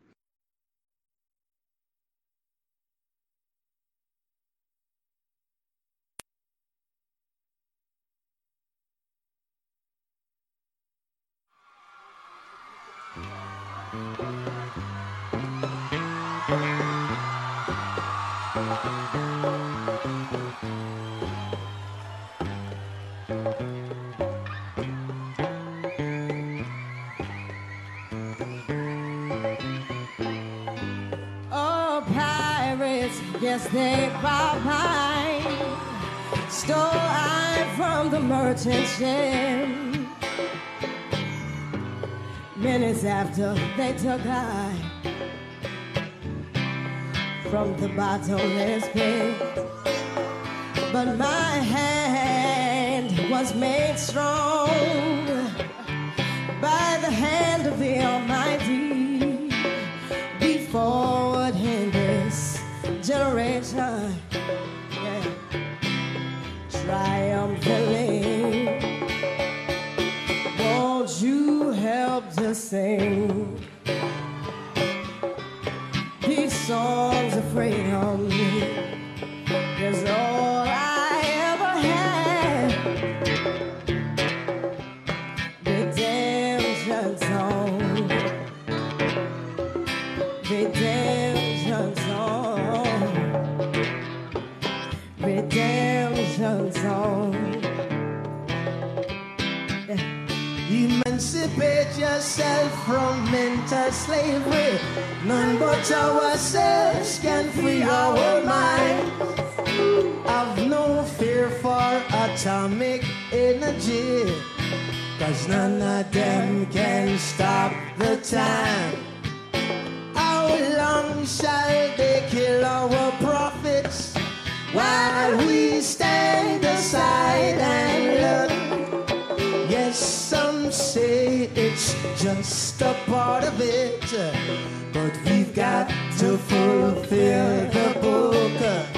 Oh, pirates, yes, they robbed mine. Stole I from the merchant ship. Minutes after they took I from the bottomless pit. But my hand was made strong by the hand of the Almighty. Be forward in this generation, yeah, triumphantly. Won't you help to sing these songs of freedom? 'Cause all I ever had, redemption song, redemption song, redemption song. Emancipate yourself from mental slavery. None but ourselves can free our minds. I've no no fear for atomic energy, 'cause none of them can stop the time. How long shall they kill our prophets while we stand aside and look? Yes, some say it's just a part of it, but we've got to fulfill the book.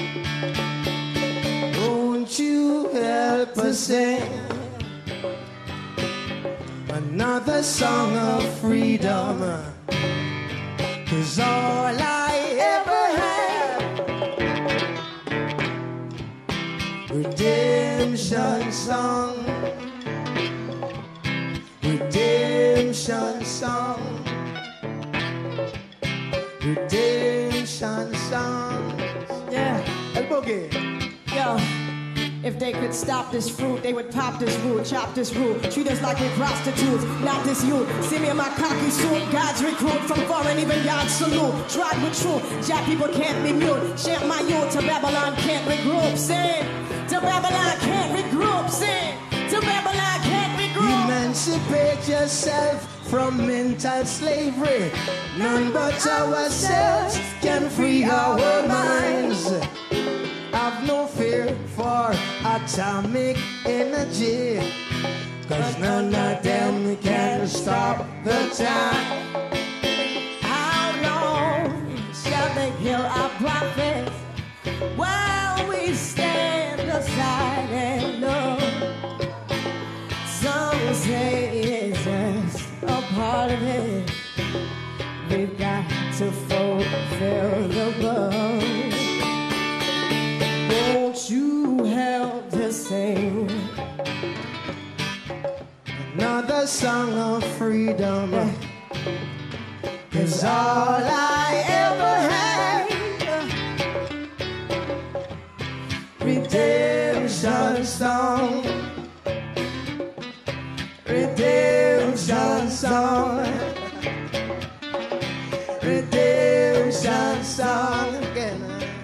Won't you help us sing another song of freedom? 'Cause all I ever had, redemption song, redemption song, redemption songs. Yeah, El Boogie. Yo, if they could stop this fruit, they would pop this root, chop this root, treat us like we're prostitutes, not this youth. See me in my cocky suit, God's recruit from foreign, even God salute. Tried with truth, jack people can't be mute. Chant my youth to Babylon can't regroup. Sing, to Babylon can't regroup. Sing, to Babylon can't regroup. Emancipate yourself from mental slavery. None but ourselves can free our minds. Have no fear for atomic energy, 'cause none of them can stop the time. How long shall they kill our prophets while we stand aside and look? Some say it's just a part of it. We've got to fulfill the book. Won't you help to sing another song of freedom? 'Cause all I ever had, redemption song, redemption song, redemption song again.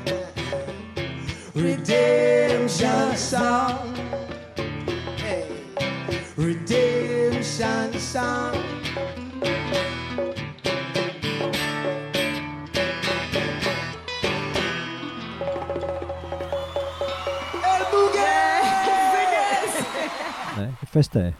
Redemption song, hey. Redemption song. El Bughe! Eh, che festa è?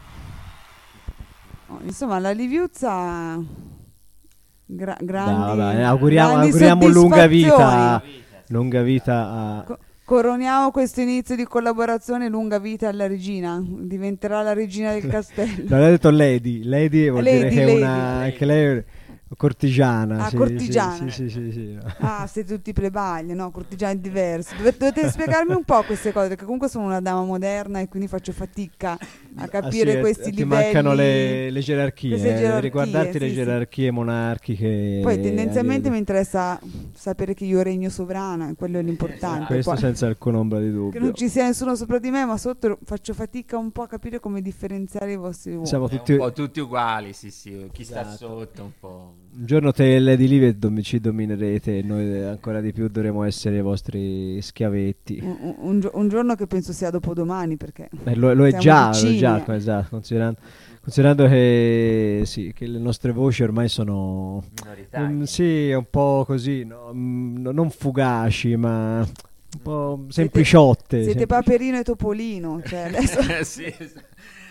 Oh, insomma, la Liviuzza gra- grandi, No, vabbè, auguriamo, grandi auguriamo lunga vita, soddisfazioni. lunga vita a... Co- coroniamo questo inizio di collaborazione, lunga vita alla regina, diventerà la regina del castello. Non ho detto Lady, Lady vuol Lady, dire che è Lady. una, anche lei è cortigiana. Ah, sì, cortigiana. Sì, sì, sì, sì, sì. Ah, siete tutti plebagli, no? Cortigiani diversi. Dovete, dovete spiegarmi un po' queste cose, perché comunque sono una dama moderna e quindi faccio fatica a capire Ah, sì, questi ti livelli. mancano le, le gerarchie, queste eh, gerarchie, riguardarti le sì, sì. gerarchie monarchiche. Poi tendenzialmente eh, mi interessa sapere che io regno sovrana, e quello è l'importante. questo Poi- senza alcun ombra di che dubbio. non ci sia nessuno sopra di me, ma sotto faccio fatica un po' a capire come differenziare i vostri uomini. Siamo È tutti- un po' tutti uguali, sì, sì. Chi sta Esatto. sotto un po'. Un giorno te e Lady Live dom- ci dominerete e noi ancora di più dovremo essere i vostri schiavetti. Un, un- un gio- un giorno che penso sia dopodomani, perché Eh, lo, lo è siamo già, lo è vicini, già, eh. esatto, considerando, considerando che, sì, che le nostre voci ormai sono Minoritarie. mm, sì, un po' così, no? Mm, no- non fugaci, ma un po' Siete- sempliciotte. Siete sem- Paperino e Topolino, cioè adesso Sì, esatto.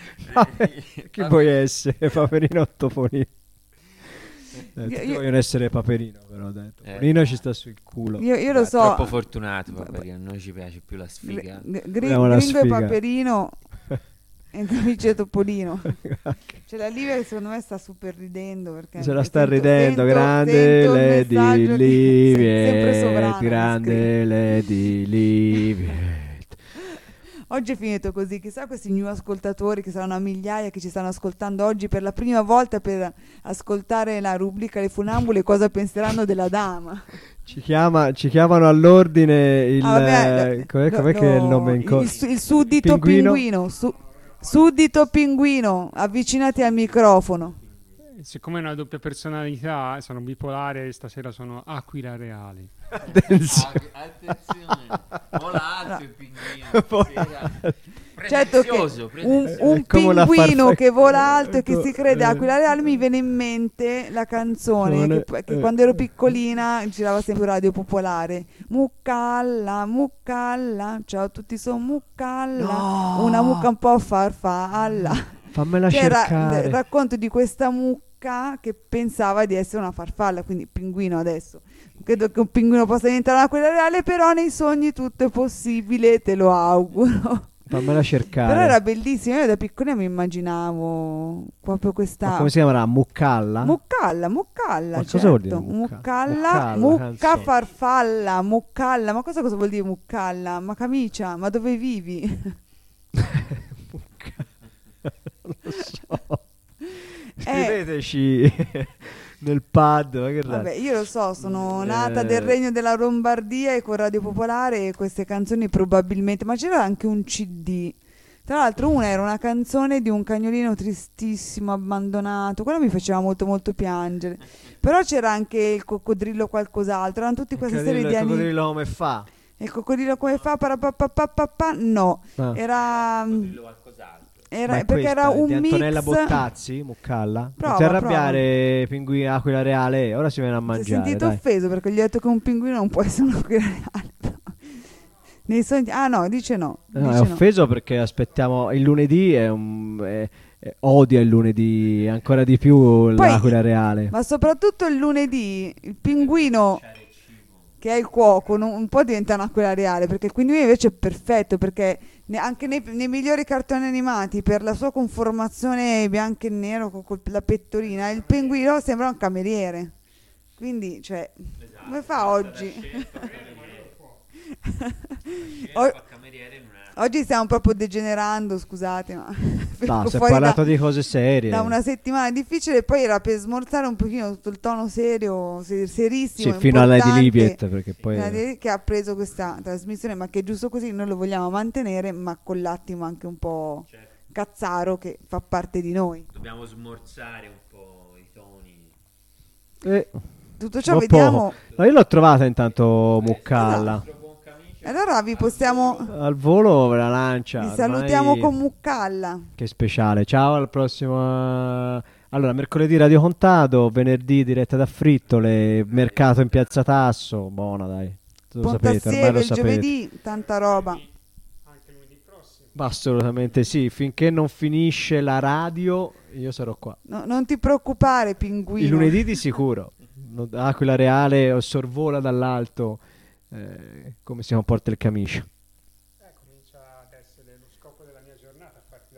Chi vuoi essere? Paperino o Topolino? Eh, Io- tutti io- vogliono essere Paperino, però dai, Eh. Topolino ci sta sul culo. io, io lo È so. troppo fortunato, Paperino. A noi ci piace più la sfiga. Gr- gr- Vogliamo la Gringo e sfiga. Paperino e Camice e Topolino. C'è la Livia che secondo me sta super ridendo perché Se la sento- sta ridendo, sento- grande sento il Lady messaggio di- Livia, sempre sovrana, mi grande Lady Livia. Oggi è finito così, chissà questi new ascoltatori che saranno a migliaia che ci stanno ascoltando oggi per la prima volta per ascoltare la rubrica Le Funambule, cosa penseranno della dama. Ci, chiama, ci chiamano all'ordine il... Ah, vabbè, eh, com'è, no, com'è che è il no, nome in co- il, su- il suddito pinguino, Pinguino? su- suddito pinguino, avvicinati al microfono. siccome è una doppia personalità, sono bipolare, stasera sono Aquila Reale. Attenzione, vola alto il pinguino. Certo che un, un pinguino farfa- che vola alto e che Ecco, si crede eh. Aquila Reale mi viene in mente la canzone Canzone, che, che eh. quando ero piccolina girava sempre Radio Popolare. Muccalla, muccalla, ciao a tutti, sono Muccalla, No! una mucca un po' farfalla. Fammela C'era cercare. il racconto di questa mucca che pensava di essere una farfalla, quindi pinguino adesso. Credo che un pinguino possa diventare un'aquila reale, però nei sogni tutto è possibile, te lo auguro. Fammela cercare. Però era bellissimo, io da piccolina mi immaginavo proprio questa... Ma come si chiamerà? Muccalla? Muccalla, muccalla, Ma certo. cosa vuol dire mucca? Muccalla, Muccalla, mucca canzone. farfalla, muccalla. Ma cosa, cosa vuol dire muccalla? Ma camicia, ma dove vivi? Non lo so. Scriveteci nel pad. Ma che Vabbè, razza. io lo so, sono nata Eh. del regno della Lombardia e con Radio Popolare e queste canzoni probabilmente, ma c'era anche un C D. Tra l'altro una era una canzone di un cagnolino tristissimo, abbandonato, quello mi faceva molto molto piangere. Però c'era anche il coccodrillo qualcos'altro, erano tutti queste serie Il di anni. coccodrillo come fa? Il coccodrillo come fa? Parapapapapapà? No, Ah. era... Era, Ma è perché era questa, un di Antonella mix. Bottazzi, Muccalla. Prova, non ti arrabbiare, pinguino Aquila Reale. Ora si viene a Si è mangiare. sentito Dai. offeso perché gli ho detto che un pinguino non può essere un aquila reale. però. Nei sogni... Ah no, dice no. No, dice è offeso perché aspettiamo il lunedì. È un, è- è- odia il lunedì ancora di più l'Aquila Reale. Ma soprattutto il lunedì il pinguino che è il cuoco non, un po' diventa un'aquila reale, perché il pinguino invece è perfetto, perché ne- anche nei, nei migliori cartoni animati, per la sua conformazione bianco e nero con, con la pettorina, il pinguino sembra un cameriere. Quindi, cioè, come fa oggi? O- oggi stiamo proprio degenerando, scusate, ma No, si è fuori parlato da- di cose serie. da una settimana difficile, poi era per smorzare un pochino tutto il tono serio, se- serissimo, Sì, fino alla di importante, Libiet, perché poi- fino alla di- che ha preso questa trasmissione, ma che è giusto così, noi lo vogliamo mantenere, ma con l'attimo anche un po' cazzaro che fa parte di noi. Dobbiamo smorzare un po' i toni. Eh, Tutto ciò un vediamo. po'. No, io l'ho trovata intanto Muccalla. Allora vi possiamo Al volo ve la lancia. vi ormai- salutiamo con Muccalla. Che speciale. Ciao, al prossimo. Allora, mercoledì Radio Contato, venerdì diretta da Frittole, mercato in Piazza Tasso. Buona, dai. Tu lo sapete, ormai Pontassieve lo il sapete. giovedì, tanta roba. Ma assolutamente sì. Finché non finisce la radio, io sarò qua. No, non ti preoccupare, pinguino. Il lunedì di sicuro. No- Aquila Reale o sorvola dall'alto eh, come si comporta il camicia. Eh, comincia ad essere lo scopo della mia giornata, a farti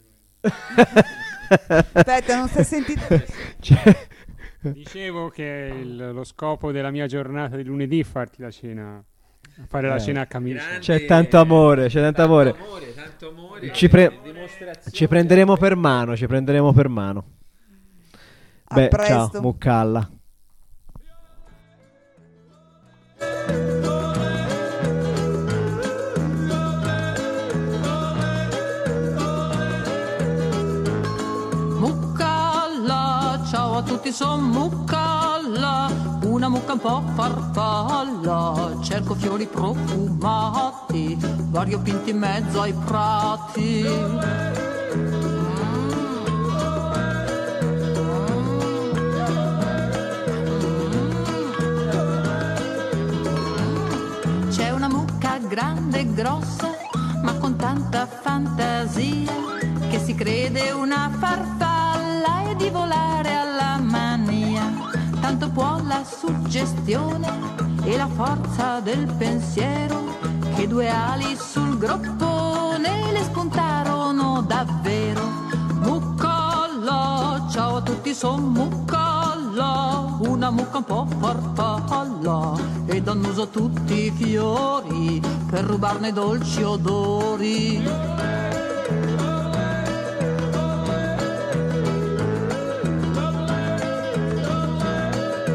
la cena. Aspetta, non stai sentito? Cioè- Dicevo che il- lo scopo della mia giornata di lunedì è farti la cena, fare la Eh. cena a camicia. C'è tanto amore, c'è tanto amore. amore, tanto amore, Ci, pre- dimostrazione. ci prenderemo per mano, ci prenderemo per mano. A Beh, presto. ciao, Muccalla. Muccalla, ciao a tutti, son Muccalla, una mucca un po' farfalla, cerco fiori profumati, variopinti in mezzo ai prati. C'è una mucca grande e grossa, ma con tanta fantasia, che si crede una farfalla e di volare alla mania. Tanto può la suggestione e la forza del pensiero, che due ali sul groppone le spuntarono davvero. Muccalla, ciao a tutti, son Muccalla, una mucca un po' farfalla, e danno a tutti i fiori per rubarne dolci odori.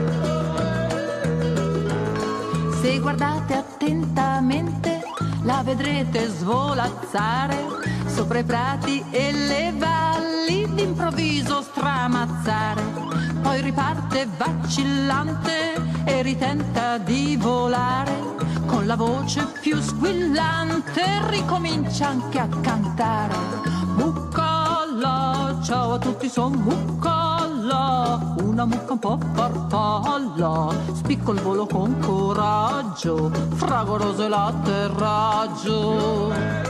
Se guardate attentamente la vedrete svolazzare sopra i prati e le valli, d'improvviso stramazzare. Poi riparte vacillante e ritenta di volare, con la voce più squillante ricomincia anche a cantare. Muccalla, ciao a tutti, son Muccalla, una mucca un po' farfalla, spicco il volo con coraggio, fragoroso è l'atterraggio.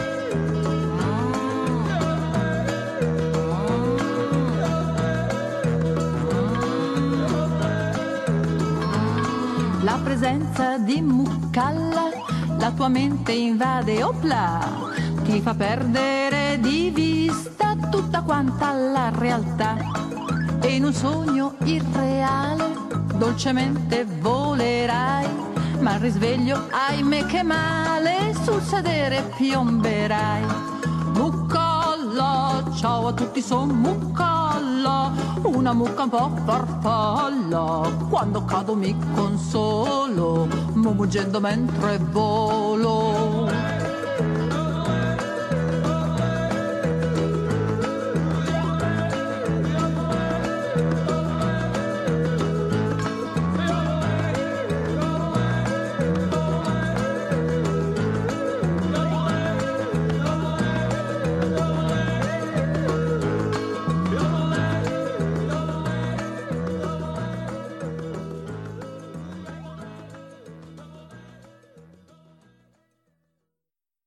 La presenza di Muccalla la tua mente invade, opla, ti fa perdere di vista tutta quanta la realtà. E in un sogno irreale dolcemente volerai, ma al risveglio, ahimè che male, sul sedere piomberai. Muccalla, ciao a tutti, son Muccalla, una mucca un po' farfalla, quando cado mi consolo, muggendo mentre volo.